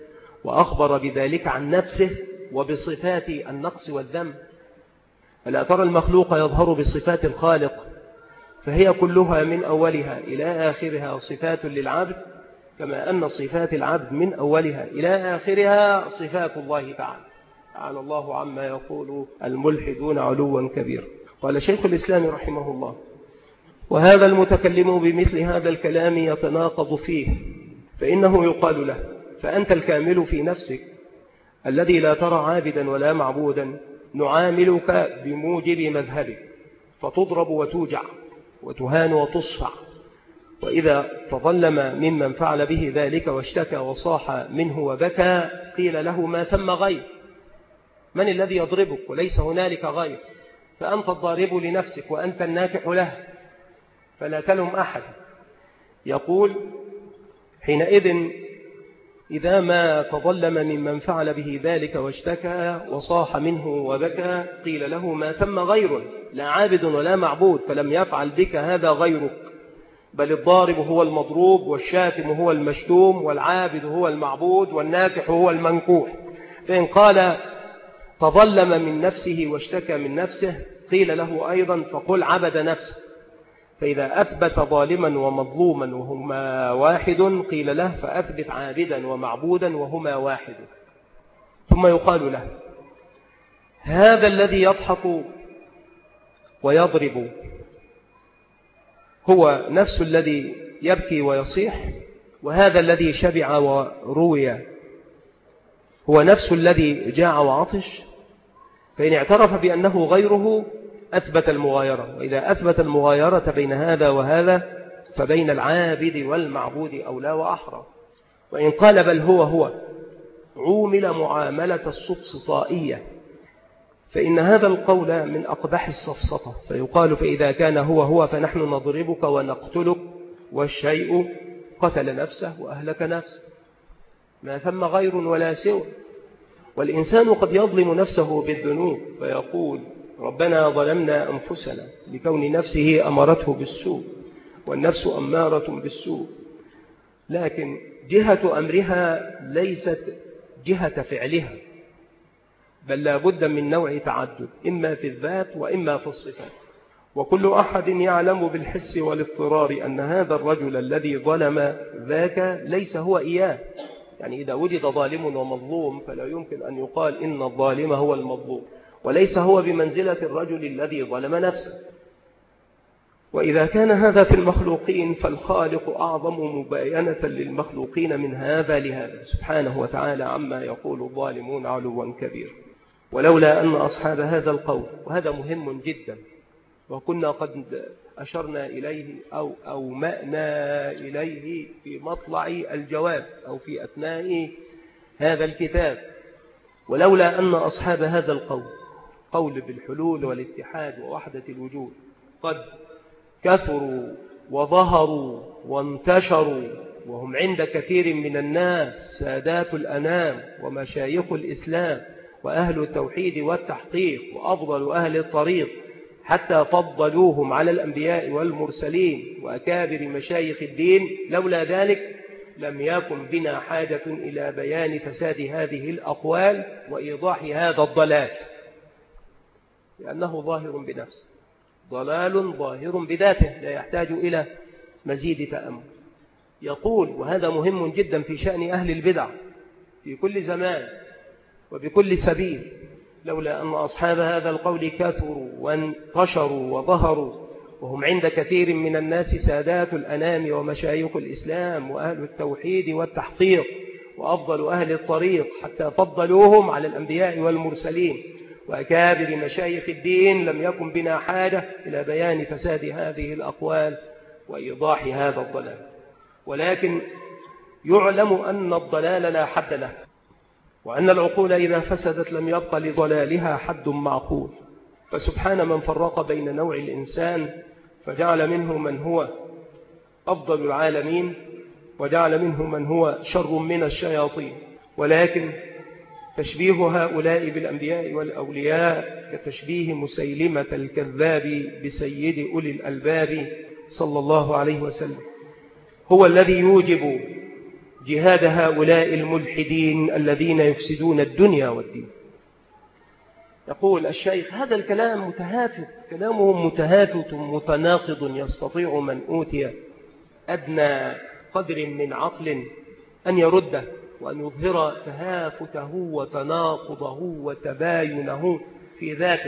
وأخبر بذلك عن نفسه وبصفات النقص والذنب. ألا ترى المخلوق يظهر بصفات الخالق، فهي كلها من أولها إلى آخرها صفات للعبد، كما أن صفات العبد من أولها إلى آخرها صفات الله تعالى. تعالى الله عما يقول الملحدون علوا كبيرا. قال شيخ الإسلام رحمه الله: وهذا المتكلم بمثل هذا الكلام يتناقض فيه، فإنه يقال له: فأنت الكامل في نفسك الذي لا ترى عابدا ولا معبودا، نعاملك بموجب مذهبك، فتضرب وتوجع وتهان وتصفع. وإذا تظلم ممن فعل به ذلك واشتكى وصاح منه وبكى، قيل له: ما ثم غير، من الذي يضربك وليس هنالك غير، فأنت الضارب لنفسك وأنت الناكح له، فلا تلم أحد. يقول: حينئذ إذا ما تظلم ممن فعل به ذلك واشتكى وصاح منه وبكى، قيل له: ما ثم غير، لا عابد ولا معبود، فلم يفعل بك هذا غيرك، بل الضارب هو المضروب، والشاتم هو المشتوم، والعابد هو المعبود، والناكح هو المنكوح. فإن قال تظلم من نفسه واشتكى من نفسه، قيل له أيضا: فقل عبد نفسه. فإذا أثبت ظالما ومظلوما وهما واحد، قيل له: فأثبت عابدا ومعبودا وهما واحد. ثم يقال له: هذا الذي يضحك ويضرب هو نفس الذي يبكي ويصيح، وهذا الذي شبع وروي هو نفس الذي جاع وعطش. فإن اعترف بأنه غيره أثبت المغايرة، وإذا أثبت المغايرة بين هذا وهذا فبين العابد والمعبود أولى وأحرى. وإن قال بل هو هو، عومل معاملة السفسطائية، فإن هذا القول من أقبح السفسطة. فيقال: فإذا كان هو هو فنحن نضربك ونقتلك، والشيء قتل نفسه وأهلك نفسه، ما ثم غير ولا سوى. والإنسان قد يظلم نفسه بالذنوب فيقول: ربنا ظلمنا أنفسنا، لكون نفسه أمرته بالسوء، والنفس أمارة بالسوء، لكن جهة أمرها ليست جهة فعلها، بل لا بد من نوع تعدد، إما في الذات وإما في الصفات. وكل أحد يعلم بالحس والاضطرار أن هذا الرجل الذي ظلم ذاك ليس هو إياه. يعني إذا وجد ظالم ومظلوم فلا يمكن أن يقال إن الظالم هو المظلوم، وليس هو بمنزلة الرجل الذي ظلم نفسه. وإذا كان هذا في المخلوقين فالخالق أعظم مباينة للمخلوقين من هذا لهذا سبحانه وتعالى عما يقول الظالمون علوا كبيرا. ولولا أن أصحاب هذا القول، وهذا مهم جدا وكنا قد أشرنا إليه أو أومأنا إليه في مطلع الجواب أو في أثناء هذا الكتاب، ولولا أن أصحاب هذا القول، قول بالحلول والاتحاد ووحدة الوجود، قد كثروا وظهروا وانتشروا وهم عند كثير من الناس سادات الأنام ومشايخ الإسلام وأهل التوحيد والتحقيق وأفضل أهل الطريق، حتى فضلوهم على الأنبياء والمرسلين وأكابر مشايخ الدين، لولا ذلك لم يكن بنا حاجة إلى بيان فساد هذه الأقوال وإيضاح هذا الضلال، لأنه ظاهر بنفسه، ضلال ظاهر بذاته لا يحتاج إلى مزيد تأمل. يقول، وهذا مهم جدا في شأن أهل البدع في كل زمان وبكل سبيل، لولا أن أصحاب هذا القول كثروا وانتشروا وظهروا وهم عند كثير من الناس سادات الأنام ومشايخ الإسلام وأهل التوحيد والتحقيق وأفضل أهل الطريق، حتى فضلوهم على الأنبياء والمرسلين وأكابر مشايخ الدين، لم يكن بنا حاجة إلى بيان فساد هذه الأقوال وإيضاح هذا الضلال. ولكن يعلم أن الضلال لا حد له، وأن العقول إذا فسدت لم يبق لضلالها حد معقول. فسبحان من فرق بين نوع الإنسان فجعل منه من هو أفضل العالمين وجعل منه من هو شر من الشياطين. ولكن تشبيه هؤلاء بالأنبياء والأولياء كتشبيه مسيلمة الكذاب بسيد أولي الألباب صلى الله عليه وسلم، هو الذي يوجب جهاد هؤلاء الملحدين الذين يفسدون الدنيا والدين. يقول الشيخ: هذا الكلام متهافت، كلامهم متهافت متناقض، يستطيع من أوتي أدنى قدر من عقل أن يرده وأن يظهر تهافته وتناقضه وتباينه في ذاته.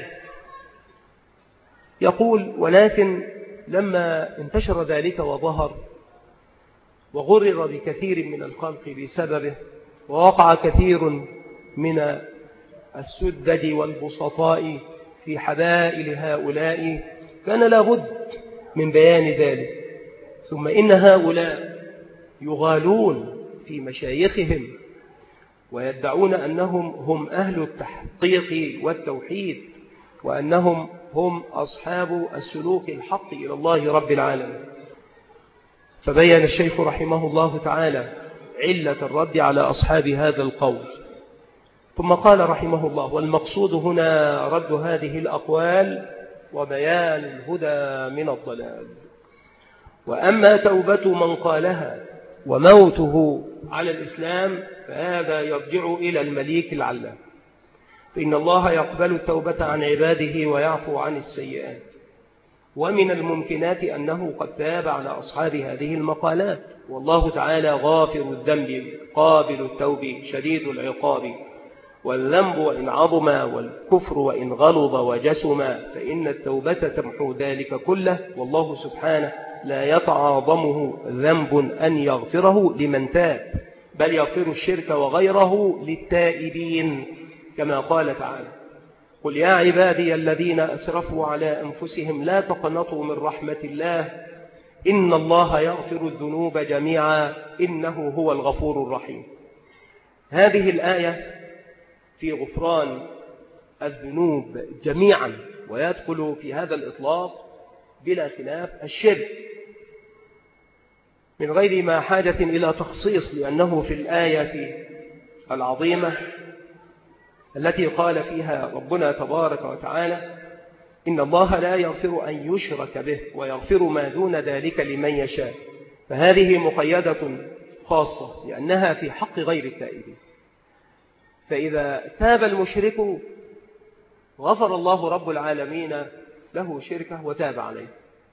يقول: ولكن لما انتشر ذلك وظهر وغرر بكثير من الخلق بسببه، ووقع كثير من السدد والبسطاء في حبائل هؤلاء، كان لابد من بيان ذلك. ثم إن هؤلاء يغالون في مشايخهم ويدعون أنهم هم أهل التحقيق والتوحيد، وأنهم هم أصحاب السلوك الحق إلى الله رب العالمين. فبين الشيخ رحمه الله تعالى علة الرد على أصحاب هذا القول، ثم قال رحمه الله: والمقصود هنا رد هذه الأقوال وبيان الهدى من الضلال. وأما توبة من قالها وموته على الإسلام فهذا يرجع إلى المليك العلام، فإن الله يقبل التوبة عن عباده ويعفو عن السيئات. ومن الممكنات أنه قد تاب على أصحاب هذه المقالات، والله تعالى غافر الذنب قابل التوب شديد العقاب، والذنب وإن عظم والكفر وإن غلظ وجسم فإن التوبة تمحو ذلك كله، والله سبحانه لا يتعاظمه ذنب أن يغفره لمن تاب، بل يغفر الشرك وغيره للتائبين، كما قال تعالى: قل يا عبادي الذين أسرفوا على أنفسهم لا تقنطوا من رحمة الله إن الله يغفر الذنوب جميعا إنه هو الغفور الرحيم. هذه الآية في غفران الذنوب جميعا، ويدخل في هذا الإطلاق بلا خلاف الشرك من غير ما حاجة إلى تخصيص، لأنه في الآية العظيمة التي قال فيها ربنا تبارك وتعالى: إن الله لا يغفر أن يشرك به ويغفر ما دون ذلك لمن يشاء، فهذه مقيدة خاصة لأنها في حق غير التائبين. فإذا تاب المشرك غفر الله رب العالمين له شركه وتاب عليه.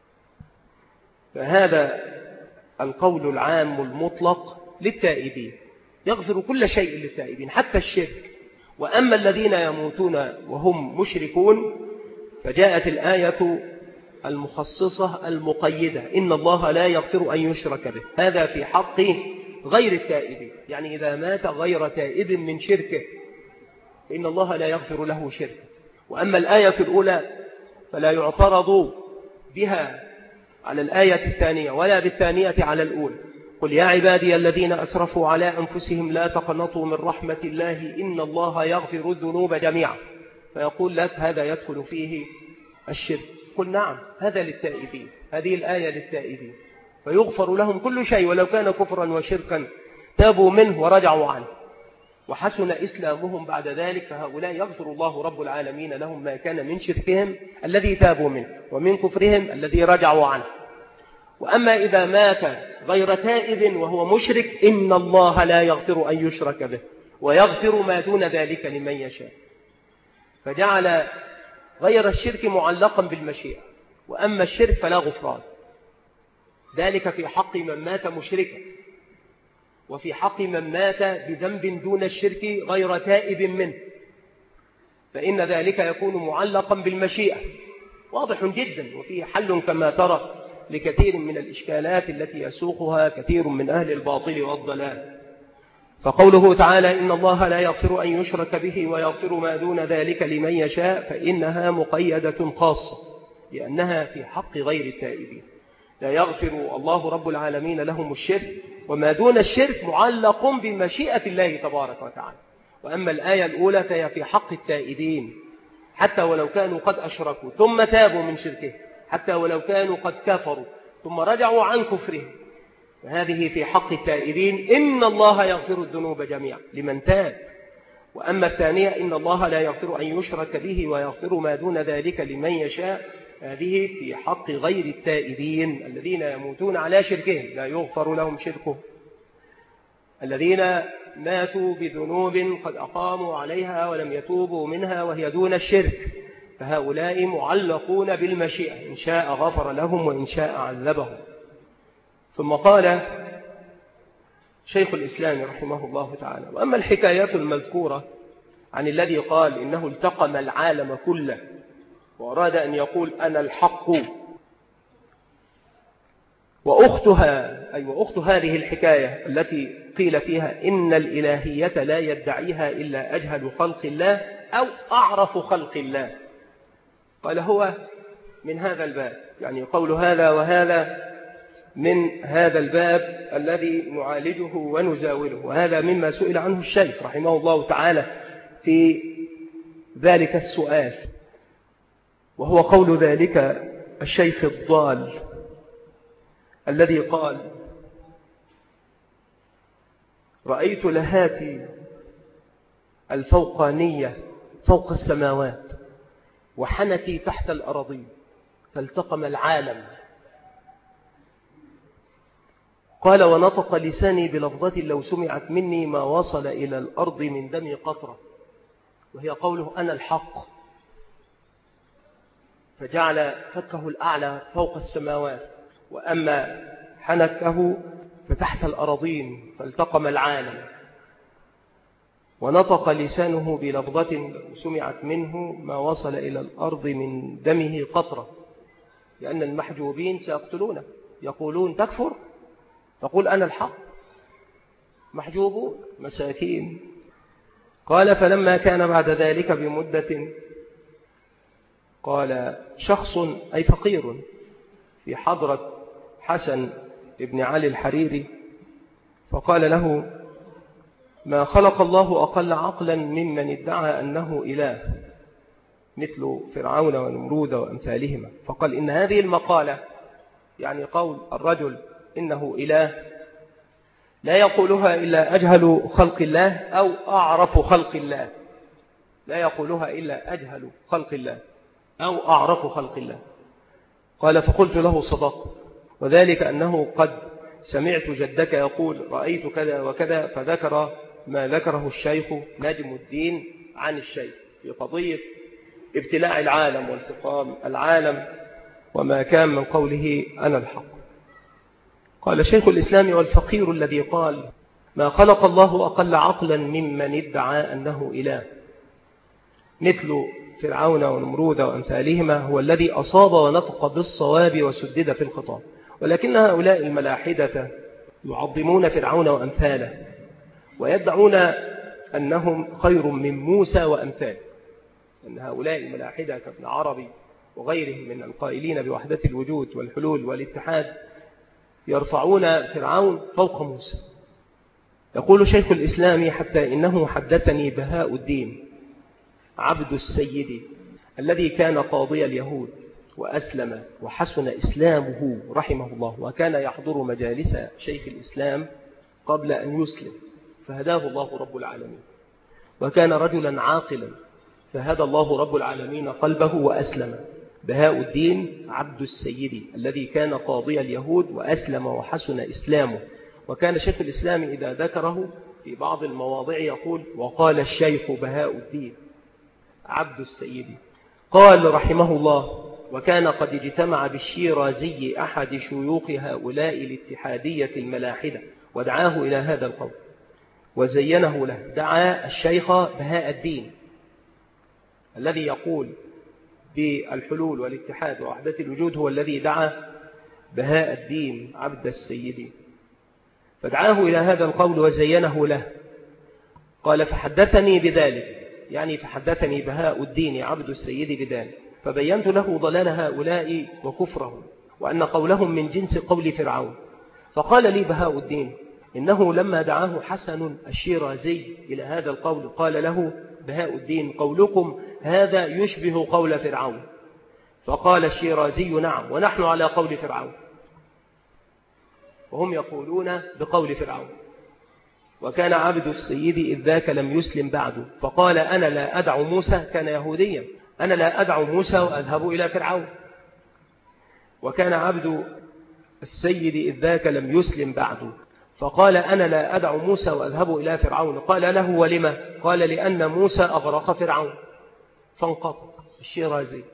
فهذا القول العام المطلق للتائبين، يغفر كل شيء للتائبين حتى الشرك. وأما الذين يموتون وهم مشركون فجاءت الآية المخصصة المقيدة: إن الله لا يغفر أن يشرك به. هذا في حق غير التائبين، يعني إذا مات غير تائب من شركه فإن الله لا يغفر له شركه. وأما الآية الأولى فلا يعترض بها على الآية الثانية ولا بالثانية على الأولى: قل يا عبادي الذين أسرفوا على أنفسهم لا تقنطوا من رحمة الله إن الله يغفر الذنوب جميعا. فيقول لك هذا يدخل فيه الشرك. قل نعم، هذا للتائبين، هذه الآية للتائبين، فيغفر لهم كل شيء ولو كان كفرا وشركا تابوا منه ورجعوا عنه وحسن إسلامهم بعد ذلك، فهؤلاء يغفر الله رب العالمين لهم ما كان من شركهم الذي تابوا منه ومن كفرهم الذي رجعوا عنه. وأما إذا مات غير تائب وهو مشرك إن الله لا يغفر أن يشرك به ويغفر ما دون ذلك لمن يشاء. فجعل غير الشرك معلقا بالمشيئة، وأما الشرك فلا غفران، ذلك في حق من مات مشركا، وفي حق من مات بذنب دون الشرك غير تائب منه فإن ذلك يكون معلقا بالمشيئة. واضح جدا، وفيه حل كما ترى لكثير من الإشكالات التي يسوقها كثير من أهل الباطل والضلال. فقوله تعالى: إن الله لا يغفر أن يشرك به ويغفر ما دون ذلك لمن يشاء، فإنها مقيدة خاصة لأنها في حق غير التائبين. لا يغفر الله رب العالمين لهم الشرك، وما دون الشرك معلق بمشيئة الله تبارك وتعالى. وأما الآية الأولى فهي في حق التائبين حتى ولو كانوا قد أشركوا ثم تابوا من شركه، حتى ولو كانوا قد كفروا ثم رجعوا عن كفرهم، فهذه في حق التائبين إن الله يغفر الذنوب جميعا لمن تاب. وأما الثانية إن الله لا يغفر أن يشرك به ويغفر ما دون ذلك لمن يشاء، هذه في حق غير التائبين الذين يموتون على شركهم لا يغفر لهم شركه. الذين ماتوا بذنوب قد أقاموا عليها ولم يتوبوا منها وهي دون الشرك، فهؤلاء معلقون بالمشيئة، إن شاء غفر لهم وإن شاء عذبهم. ثم قال شيخ الإسلام رحمه الله تعالى: وأما الحكايات المذكورة عن الذي قال إنه التقم العالم كله وأراد أن يقول أنا الحق، وأختها أي وأخت هذه الحكاية التي قيل فيها إن الإلهية لا يدعيها إلا أجهل خلق الله أو أعرف خلق الله، قال هو من هذا الباب، يعني قول هذا وهذا من هذا الباب الذي نعالجه ونزاوله، وهذا مما سئل عنه الشيخ رحمه الله تعالى في ذلك السؤال، وهو قول ذلك الشيخ الضال الذي قال: رأيت لهاتي الفوقانية فوق السماوات وحنتي تحت الأراضين فالتقم العالم. قال: ونطق لساني بلفظة لو سمعت مني ما وصل إلى الأرض من دم قطرة، وهي قوله أنا الحق، فجعل فكه الأعلى فوق السماوات، وأما حنكه فتحت الأراضين فالتقم العالم. ونطق لسانه بلفظة لو سمعت منه ما وصل إلى الأرض من دمه قطرة، لأن المحجوبين سيقتلونه، يقولون تكفر، تقول أنا الحق، محجوبون مساكين. قال: فلما كان بعد ذلك بمدة قال شخص أي فقير في حضرة حسن ابن علي الحريري، فقال له: ما خلق الله أقل عقلا ممن ادعى أنه إله مثل فرعون ونمرود وأمثالهما. فقال: إن هذه المقالة، يعني قول الرجل إنه إله، لا يقولها إلا أجهل خلق الله أو أعرف خلق الله، لا يقولها إلا أجهل خلق الله أو أعرف خلق الله. قال: فقلت له: صدقت، وذلك أنه قد سمعت جدك يقول رأيت كذا وكذا، فذكر ما ذكره الشيخ نجم الدين عن الشيخ في قضية ابتلاع العالم والتقام العالم وما كان من قوله أنا الحق. قال شيخ الإسلام: والفقير الذي قال ما خلق الله أقل عقلا ممن ادعى أنه إله مثل فرعون ونمرود وأمثالهما هو الذي أصاب ونطق بالصواب وسدد في الخطاب، ولكن هؤلاء الملاحدة يعظمون فرعون وأمثاله ويدعون أنهم خير من موسى وأمثاله، أن هؤلاء الملاحدة كابن عربي وغيرهم من القائلين بوحدة الوجود والحلول والاتحاد يرفعون فرعون فوق موسى. يقول شيخ الإسلام: حتى إنه حدثني بهاء الدين عبد السيد الذي كان قاضي اليهود وأسلم وحسن إسلامه رحمه الله، وكان يحضر مجالس شيخ الإسلام قبل أن يسلم، فهداه الله رب العالمين، وكان رجلا عاقلا فهدى الله رب العالمين قلبه وأسلم. بهاء الدين عبد السيد الذي كان قاضي اليهود وأسلم وحسن إسلامه. وكان شيخ الإسلام إذا ذكره في بعض المواضع يقول: وقال الشيخ بهاء الدين عبد السيد. قال رحمه الله: وكان قد اجتمع بالشيرازي أحد شيوخ هؤلاء الاتحادية الملاحدة ودعاه إلى هذا القول وزينه له. دعا الشيخ بهاء الدين الذي يقول بالحلول والاتحاد ووحدة الوجود هو الذي دعا بهاء الدين عبد السيد، فدعاه إلى هذا القول وزينه له. قال: فحدثني بذلك، يعني فحدثني بهاء الدين عبد السيد بذلك، فبينت له ضلال هؤلاء وكفرهم وأن قولهم من جنس قول فرعون. فقال لي بهاء الدين إنه لما دعاه حسن الشيرازي إلى هذا القول قال له بهاء الدين: قولكم هذا يشبه قول فرعون. فقال الشيرازي: نعم، ونحن على قول فرعون، وهم يقولون بقول فرعون. وكان عبد السيد إذ ذاك لم يسلم بعد، فقال: أنا لا أدع موسى، كان يهوديا، أنا لا أدع موسى وأذهب إلى فرعون. وكان عبد السيد إذ ذاك لم يسلم بعد، فقال أنا لا أدع موسى وأذهب إلى فرعون. قال له ولما؟ قال لأن موسى أغرق فرعون، فانقطع الشيرازي.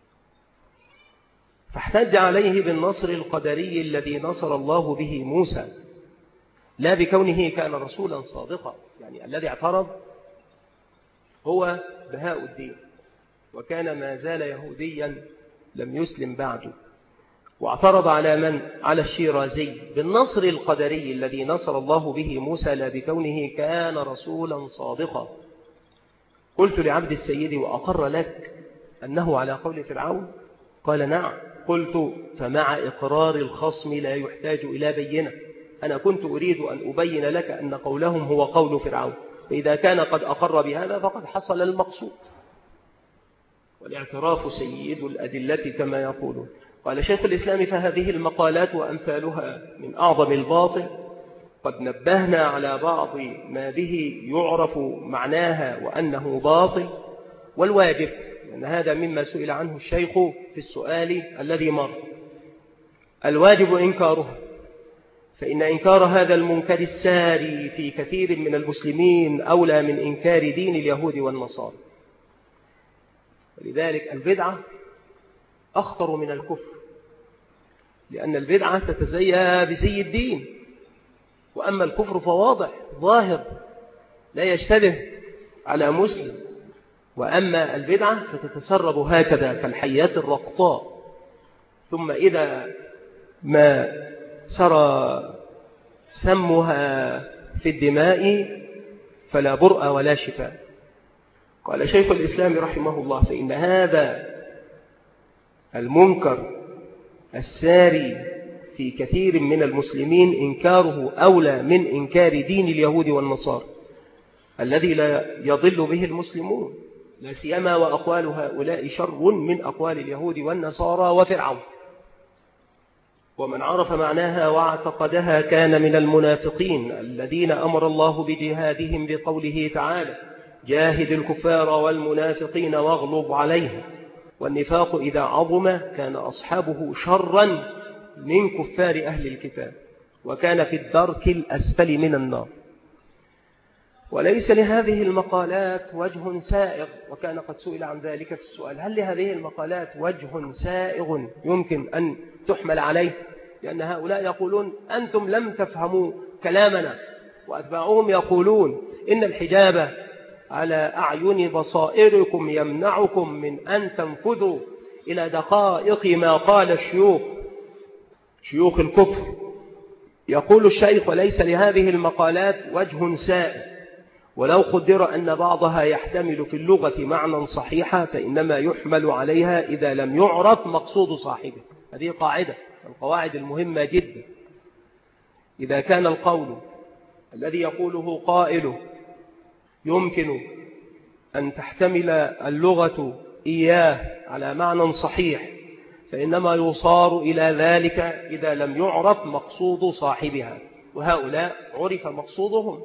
فاحتج عليه بالنصر القدري الذي نصر الله به موسى، لا بكونه كان رسولا صادقا. يعني الذي اعترض هو بهاء الدين، وكان ما زال يهوديا لم يسلم بعده، واعترض على من؟ على الشيرازي بالنصر القدري الذي نصر الله به موسى، لا بكونه كان رسولا صادقا. قلت لعبد السيد وأقر لك أنه على قول فرعون؟ قال نعم. قلت فمع إقرار الخصم لا يحتاج إلى بينة. أنا كنت أريد أن أبين لك أن قولهم هو قول فرعون، فإذا كان قد أقر بهذا فقد حصل المقصود، والاعتراف سيد الأدلة كما يقولون. قال شيخ الإسلام فهذه المقالات وأمثالها من أعظم الباطل، قد نبهنا على بعض ما به يعرف معناها وأنه باطل. والواجب لأن هذا مما سئل عنه الشيخ في السؤال الذي مر، الواجب إنكاره، فإن إنكار هذا المنكر الساري في كثير من المسلمين أولى من إنكار دين اليهود والنصارى. ولذلك البدعة أخطر من الكفر، لأن البدعة تتزيى بزي الدين، وأما الكفر فواضح ظاهر لا يشتبه على مسلم. وأما البدعة فتتسرب هكذا كالحيات الرقطاء، ثم إذا ما سرى سمها في الدماء فلا برء ولا شفاء. قال شيخ الإسلام رحمه الله فإن هذا المنكر الساري في كثير من المسلمين إنكاره أولى من إنكار دين اليهود والنصارى الذي لا يضل به المسلمون، لا سيما وأقوال هؤلاء شر من أقوال اليهود والنصارى وفرعون. ومن عرف معناها واعتقدها كان من المنافقين الذين أمر الله بجهادهم بقوله تعالى جاهد الكفار والمنافقين واغلظ عليهم. والنفاق إذا عظم كان أصحابه شرا من كفار أهل الكتاب، وكان في الدرك الأسفل من النار. وليس لهذه المقالات وجه سائغ، وكان قد سئل عن ذلك في السؤال، هل لهذه المقالات وجه سائغ يمكن أن تحمل عليه؟ لأن هؤلاء يقولون أنتم لم تفهموا كلامنا، وأتباعهم يقولون إن الحجاب على أعين بصائركم يمنعكم من أن تنفذوا إلى دقائق ما قال الشيوخ شيوخ الكفر. يقول الشيخ وليس لهذه المقالات وجه سائغ، ولو قدر أن بعضها يحتمل في اللغة معنى صحيحا فإنما يحمل عليها إذا لم يعرف مقصود صاحبه. هذه قاعدة القواعد المهمة جدا. إذا كان القول الذي يقوله قائله يمكن أن تحتمل اللغة إياه على معنى صحيح فإنما يصار إلى ذلك إذا لم يعرف مقصود صاحبها، وهؤلاء عرف مقصودهم.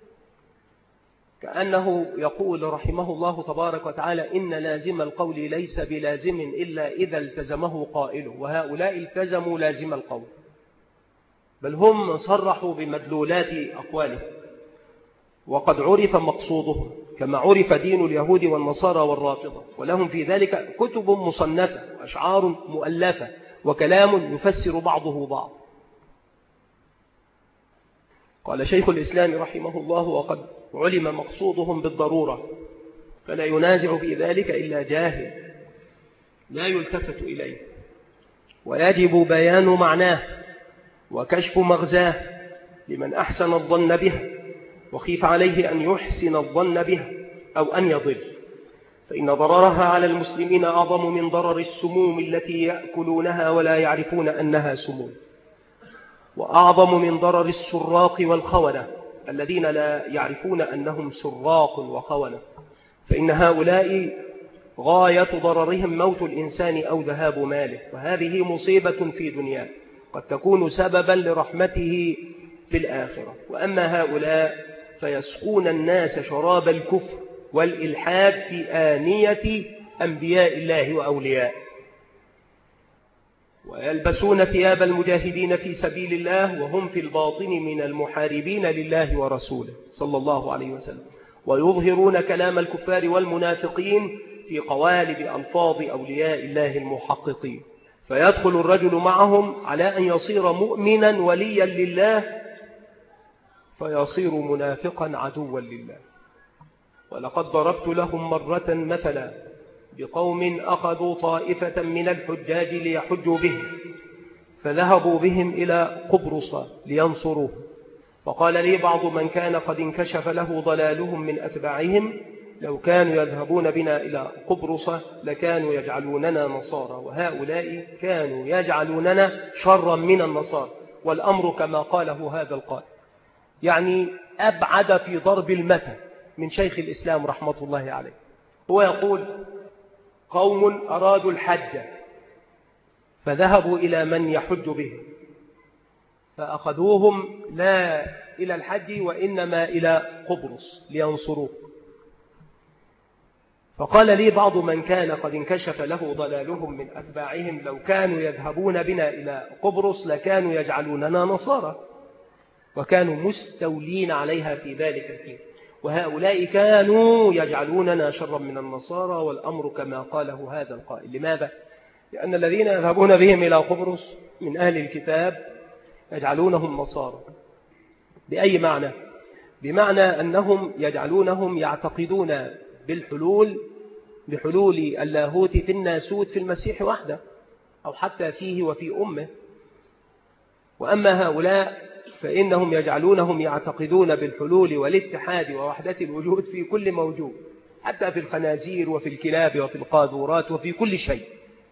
كأنه يقول رحمه الله تبارك وتعالى إن لازم القول ليس بلازم إلا إذا التزمه قائله، وهؤلاء التزموا لازم القول، بل هم صرحوا بمدلولات أقواله، وقد عرف مقصودهم كما عرف دين اليهود والنصارى والرافضة، ولهم في ذلك كتب مصنفة وأشعار مؤلفة وكلام يفسر بعضه بعض. قال شيخ الإسلام رحمه الله وقد علم مقصودهم بالضرورة، فلا ينازع في ذلك إلا جاهل لا يلتفت إليه، ويجب بيان معناه وكشف مغزاه لمن أحسن الظن بها وخيف عليه أن يحسن الظن بها أو أن يضل، فإن ضررها على المسلمين أعظم من ضرر السموم التي يأكلونها ولا يعرفون أنها سموم، وأعظم من ضرر السراق والخونة الذين لا يعرفون أنهم سراق وخونة، فإن هؤلاء غاية ضررهم موت الإنسان أو ذهاب ماله، وهذه مصيبة في دنياه قد تكون سببا لرحمته في الآخرة. وأما هؤلاء فيسقون الناس شراب الكفر والإلحاد في آنية أنبياء الله وأولياء. ويلبسون ثياب المجاهدين في سبيل الله وهم في الباطن من المحاربين لله ورسوله صلى الله عليه وسلم، ويظهرون كلام الكفار والمنافقين في قوالب ألفاظ أولياء الله المحققين، فيدخل الرجل معهم على أن يصير مؤمنا وليا لله فيصير منافقا عدوا لله. ولقد ضربت لهم مرة مثلا بقوم أخذوا طائفة من الحجاج ليحجوا بهم فذهبوا بهم إلى قبرص لينصروه، فقال لي بعض من كان قد انكشف له ضلالهم من أتباعهم لو كانوا يذهبون بنا إلى قبرص لكانوا يجعلوننا نصارى، وهؤلاء كانوا يجعلوننا شرا من النصارى، والأمر كما قاله هذا القائل. يعني أبعد في ضرب المثل من شيخ الإسلام رحمة الله عليه. هو يقول قوم أرادوا الحج فذهبوا إلى من يحج به فأخذوهم لا إلى الحج وإنما إلى قبرص لينصروه، فقال لي بعض من كان قد انكشف له ضلالهم من أتباعهم لو كانوا يذهبون بنا إلى قبرص لكانوا يجعلوننا نصارى، وكانوا مستولين عليها في ذلك الحين، وهؤلاء كانوا يجعلوننا شرا من النصارى، والأمر كما قاله هذا القائل. لماذا؟ لأن الذين يذهبون بهم إلى قبرص من أهل الكتاب يجعلونهم نصارى. بأي معنى؟ بمعنى أنهم يجعلونهم يعتقدون بالحلول بحلول اللاهوت في الناسوت في المسيح وحده أو حتى فيه وفي أمه. وأما هؤلاء فإنهم يجعلونهم يعتقدون بالحلول والاتحاد ووحدة الوجود في كل موجود، حتى في الخنازير وفي الكلاب وفي القاذورات وفي كل شيء،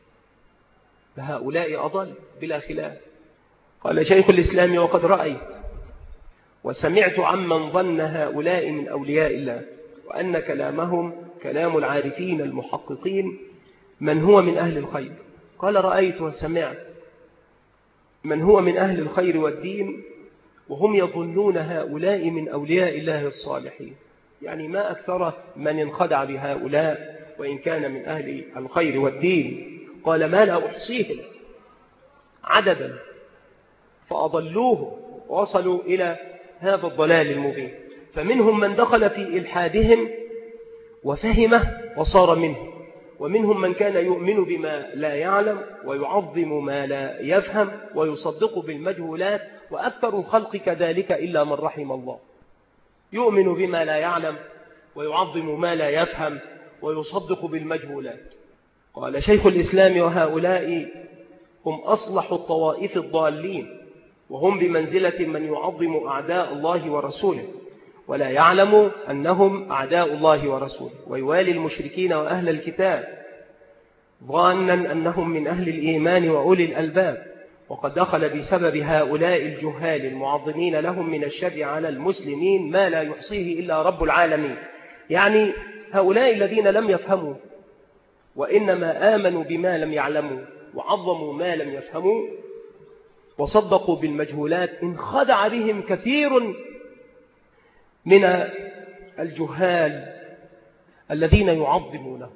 فهؤلاء أضل بلا خلاف. قال شيخ الإسلام وقد رأيت وسمعت عمن ظن هؤلاء من أولياء الله وأن كلامهم كلام العارفين المحققين من هو من أهل الخير. قال رأيت وسمعت من هو من أهل الخير والدين وهم يظنون هؤلاء من أولياء الله الصالحين. يعني ما أكثر من انخدع بهؤلاء وإن كان من أهل الخير والدين. قال ما لا أحصيهم عددا فأضلوه ووصلوا إلى هذا الضلال المبين. فمنهم من دخل في إلحادهم وفهمه وصار منه، ومنهم من كان يؤمن بما لا يعلم ويعظم ما لا يفهم ويصدق بالمجهولات، وأكثر الخلق كذلك إلا من رحم الله، يؤمن بما لا يعلم ويعظم ما لا يفهم ويصدق بالمجهولات. قال شيخ الإسلام وهؤلاء هم أصلح الطوائف الضالين، وهم بمنزلة من يعظم أعداء الله ورسوله ولا يعلم أنهم أعداء الله ورسوله، ويوالي المشركين وأهل الكتاب ظانا أنهم من أهل الإيمان وأولي الألباب. وقد دخل بسبب هؤلاء الجهال المعظمين لهم من الشر على المسلمين ما لا يحصيه إلا رب العالمين. يعني هؤلاء الذين لم يفهموا وإنما آمنوا بما لم يعلموا وعظموا ما لم يفهموا وصدقوا بالمجهولات انخدع بهم كثير من الجهال الذين يعظمونه.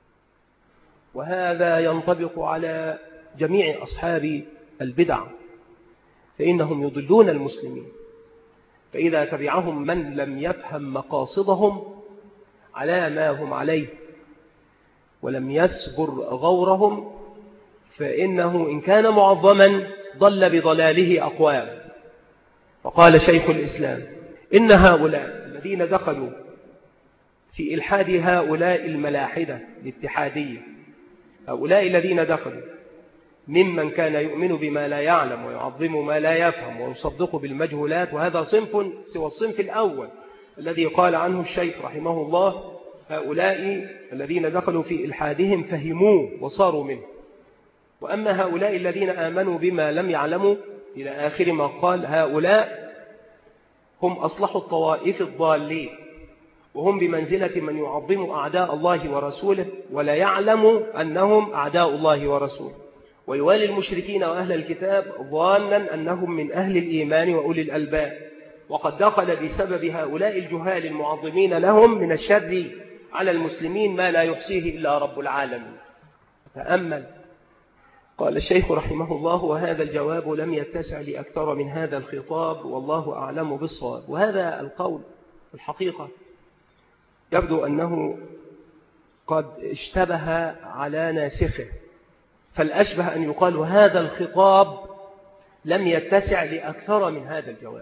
وهذا ينطبق على جميع أصحاب البدع، فإنهم يضلون المسلمين، فإذا تبعهم من لم يفهم مقاصدهم على ما هم عليه ولم يسبر غورهم فإنه إن كان معظما ضل بضلاله أقوام. فقال شيخ الإسلام إن هؤلاء الذين دخلوا في إلحاد هؤلاء الملاحدة الاتحادية، هؤلاء الذين دخلوا ممن كان يؤمن بما لا يعلم ويعظم ما لا يفهم ويصدق بالمجهولات، وهذا صنف سوى الصنف الأول الذي قال عنه الشيخ رحمه الله هؤلاء الذين دخلوا في إلحادهم فهموه وصاروا منه. وأما هؤلاء الذين آمنوا بما لم يعلموا إلى آخر ما قال هؤلاء هم أصلح الطوائف الضالين، وهم بمنزلة من يعظم أعداء الله ورسوله ولا يعلم أنهم أعداء الله ورسوله، ويوالي المشركين وأهل الكتاب ظانا أنهم من أهل الإيمان وأولي الألباب. وقد دخل بسبب هؤلاء الجهال المعظمين لهم من الشر على المسلمين ما لا يحصيه إلا رب العالمين. تأمل قال الشيخ رحمه الله: وهذا الجواب لم يتسع لأكثر من هذا الخطاب، والله أعلم بالصواب. وهذا القول الحقيقة يبدو أنه قد اشتبه على ناسخه، فالأشبه أن يقال هذا الخطاب لم يتسع لأكثر من هذا الجواب،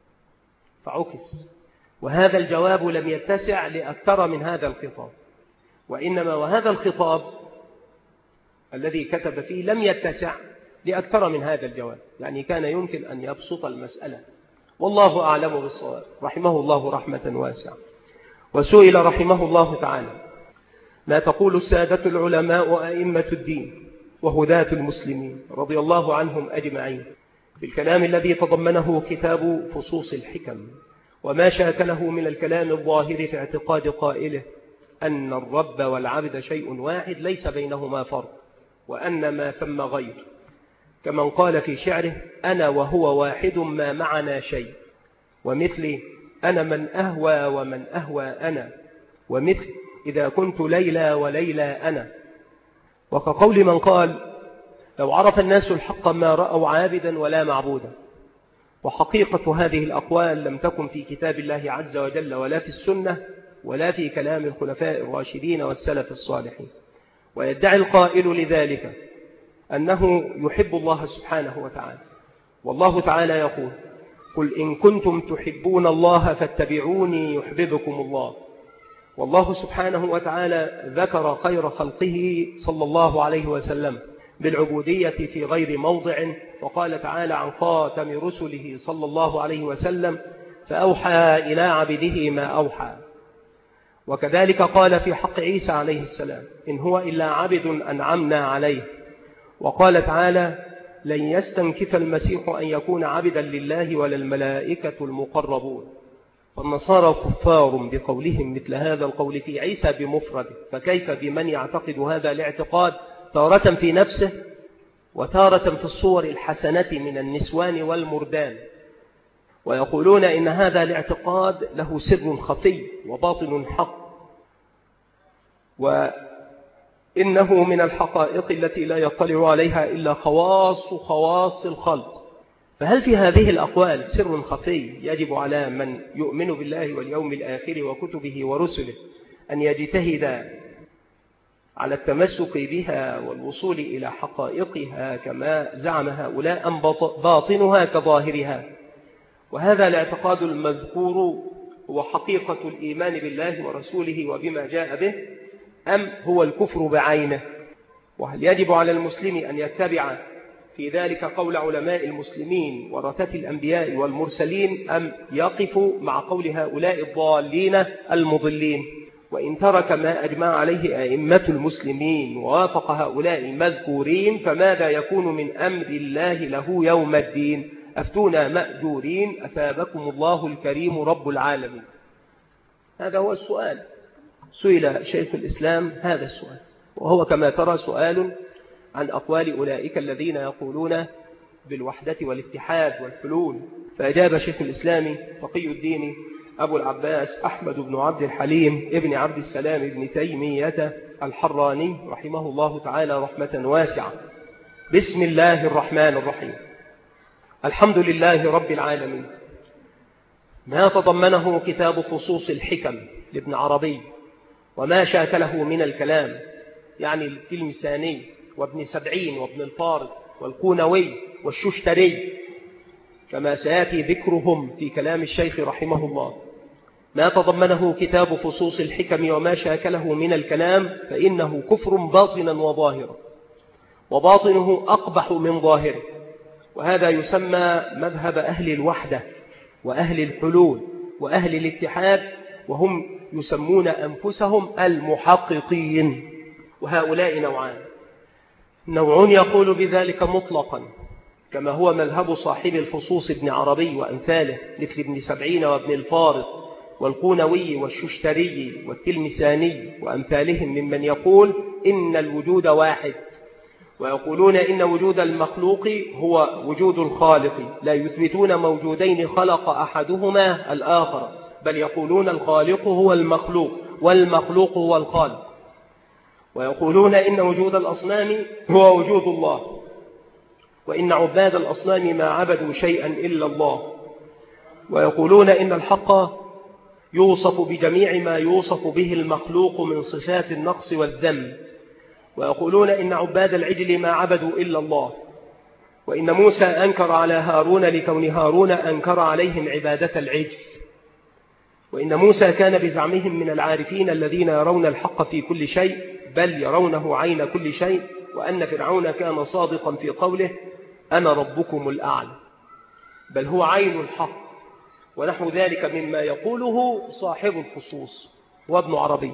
فعكس: وهذا الجواب لم يتسع لأكثر من هذا الخطاب، وإنما وهذا الخطاب الذي كتب فيه لم يتسع لأكثر من هذا الجواب، يعني كان يمكن أن يبسط المسألة، والله أعلم بالصواب، رحمه الله رحمة واسعة. وسئل رحمه الله تعالى: ما تقول السادة العلماء وأئمة الدين وهداة المسلمين رضي الله عنهم أجمعين بالكلام الذي تضمنه كتاب فصوص الحكم، وما شاكله من الكلام الظاهر في اعتقاد قائله أن الرب والعبد شيء واحد ليس بينهما فرق، وأن ما ثم غير، كمن قال في شعره: أنا وهو واحد ما معنا شيء، ومثل أنا من أهوى ومن أهوى أنا، ومثل إذا كنت ليلى وليلى أنا. وكقول من قال: لو عرف الناس الحق ما رأوا عابدا ولا معبودا. وحقيقة هذه الأقوال لم تكن في كتاب الله عز وجل، ولا في السنة، ولا في كلام الخلفاء الراشدين والسلف الصالحين. ويدعي القائل لذلك أنه يحب الله سبحانه وتعالى، والله تعالى يقول: قل إن كنتم تحبون الله فاتبعوني يحببكم الله. والله سبحانه وتعالى ذكر خير خلقه صلى الله عليه وسلم بالعبودية في غير موضع، وقال تعالى عن خاتم رسله صلى الله عليه وسلم: فأوحى إلى عبده ما أوحى. وكذلك قال في حق عيسى عليه السلام: إن هو إلا عبد أنعمنا عليه. وقال تعالى: لن يستنكف المسيح أن يكون عبدا لله ولا الملائكة المقربون. فالنصارى كفار بقولهم مثل هذا القول في عيسى بمفرده، فكيف بمن يعتقد هذا الاعتقاد تارة في نفسه وتارة في الصور الحسنة من النسوان والمردان؟ ويقولون إن هذا الاعتقاد له سر خفي وباطن حق، وإنه من الحقائق التي لا يطلع عليها إلا خواص خواص الخلق. فهل في هذه الأقوال سر خفي يجب على من يؤمن بالله واليوم الآخر وكتبه ورسله أن يجتهد على التمسك بها والوصول إلى حقائقها كما زعم هؤلاء، أم باطنها كظاهرها؟ وهذا الاعتقاد المذكور هو حقيقة الإيمان بالله ورسوله وبما جاء به، أم هو الكفر بعينه؟ وهل يجب على المسلم أن يتبع في ذلك قول علماء المسلمين ورثة الأنبياء والمرسلين، أم يقف مع قول هؤلاء الضالين المضلين؟ وإن ترك ما أجمع عليه أئمة المسلمين ووافق هؤلاء المذكورين، فماذا يكون من أمر الله له يوم الدين؟ أفتونا مأجورين أثابكم الله الكريم رب العالمين. هذا هو السؤال، سئل شيخ الإسلام هذا السؤال، وهو كما ترى سؤال عن أقوال أولئك الذين يقولون بالوحدة والاتحاد والحلول. فأجاب شيخ الإسلام تقي الدين أبو العباس أحمد بن عبد الحليم ابن عبد السلام ابن تيمية الحراني رحمه الله تعالى رحمة واسعة: بسم الله الرحمن الرحيم. الحمد لله رب العالمين. ما تضمنه كتاب فصوص الحكم لابن عربي وما شاكله من الكلام، يعني التلمساني وابن سبعين وابن الفارض والقونوي والششتري، كما سيأتي ذكرهم في كلام الشيخ رحمه الله. ما تضمنه كتاب فصوص الحكم وما شاكله من الكلام فإنه كفر باطنا وظاهرا، وباطنه أقبح من ظاهره، وهذا يسمى مذهب أهل الوحدة وأهل الحلول وأهل الاتحاد، وهم يسمون أنفسهم المحققين. وهؤلاء نوعان: نوع يقول بذلك مطلقا كما هو مذهب صاحب الفصوص ابن عربي وأمثاله مثل ابن سبعين وابن الفارض والقونوي والششتري والتلمساني وأمثالهم، ممن يقول إن الوجود واحد، ويقولون إن وجود المخلوق هو وجود الخالق، لا يثبتون موجودين خلق أحدهما الآخر، بل يقولون الخالق هو المخلوق والمخلوق هو الخالق. ويقولون إن وجود الأصنام هو وجود الله، وإن عباد الأصنام ما عبدوا شيئا إلا الله، ويقولون إن الحق يوصف بجميع ما يوصف به المخلوق من صفات النقص والذم، ويقولون إن عباد العجل ما عبدوا إلا الله، وإن موسى أنكر على هارون لكون هارون أنكر عليهم عبادة العجل، وإن موسى كان بزعمهم من العارفين الذين يرون الحق في كل شيء بل يرونه عين كل شيء، وأن فرعون كان صادقا في قوله أنا ربكم الأعلى، بل هو عين الحق، ونحو ذلك مما يقوله صاحب الخصوص وابن عربي.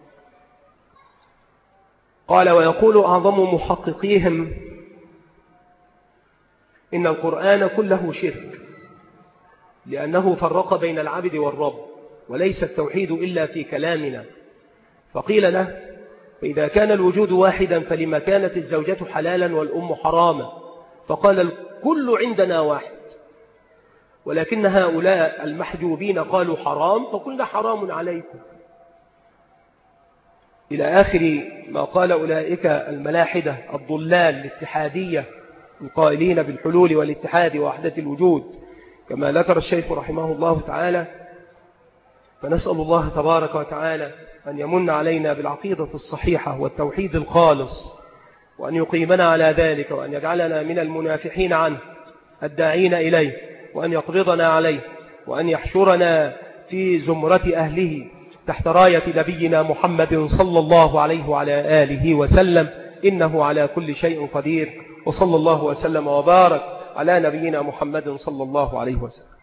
قال ويقول أعظم محققيهم إن القرآن كله شرك، لأنه فرق بين العبد والرب، وليس التوحيد إلا في كلامنا. فقيل له فإذا كان الوجود واحدا فلما كانت الزوجة حلالا والأم حراما؟ فقال الكل عندنا واحد، ولكن هؤلاء المحجوبين قالوا حرام فقلنا حرام عليكم، إلى آخر ما قال أولئك الملاحدة الضلال الاتحادية القائلين بالحلول والاتحاد ووحدة الوجود كما ذكر الشيخ رحمه الله تعالى. فنسأل الله تبارك وتعالى أن يمن علينا بالعقيدة الصحيحة والتوحيد الخالص، وأن يقيمنا على ذلك، وأن يجعلنا من المنافحين عنه الداعين إليه، وأن يقرضنا عليه، وأن يحشرنا في زمرة أهله تحت راية نبينا محمد صلى الله عليه وعلى آله وسلم، إنه على كل شيء قدير. وصلى الله وسلم وبارك على نبينا محمد صلى الله عليه وسلم.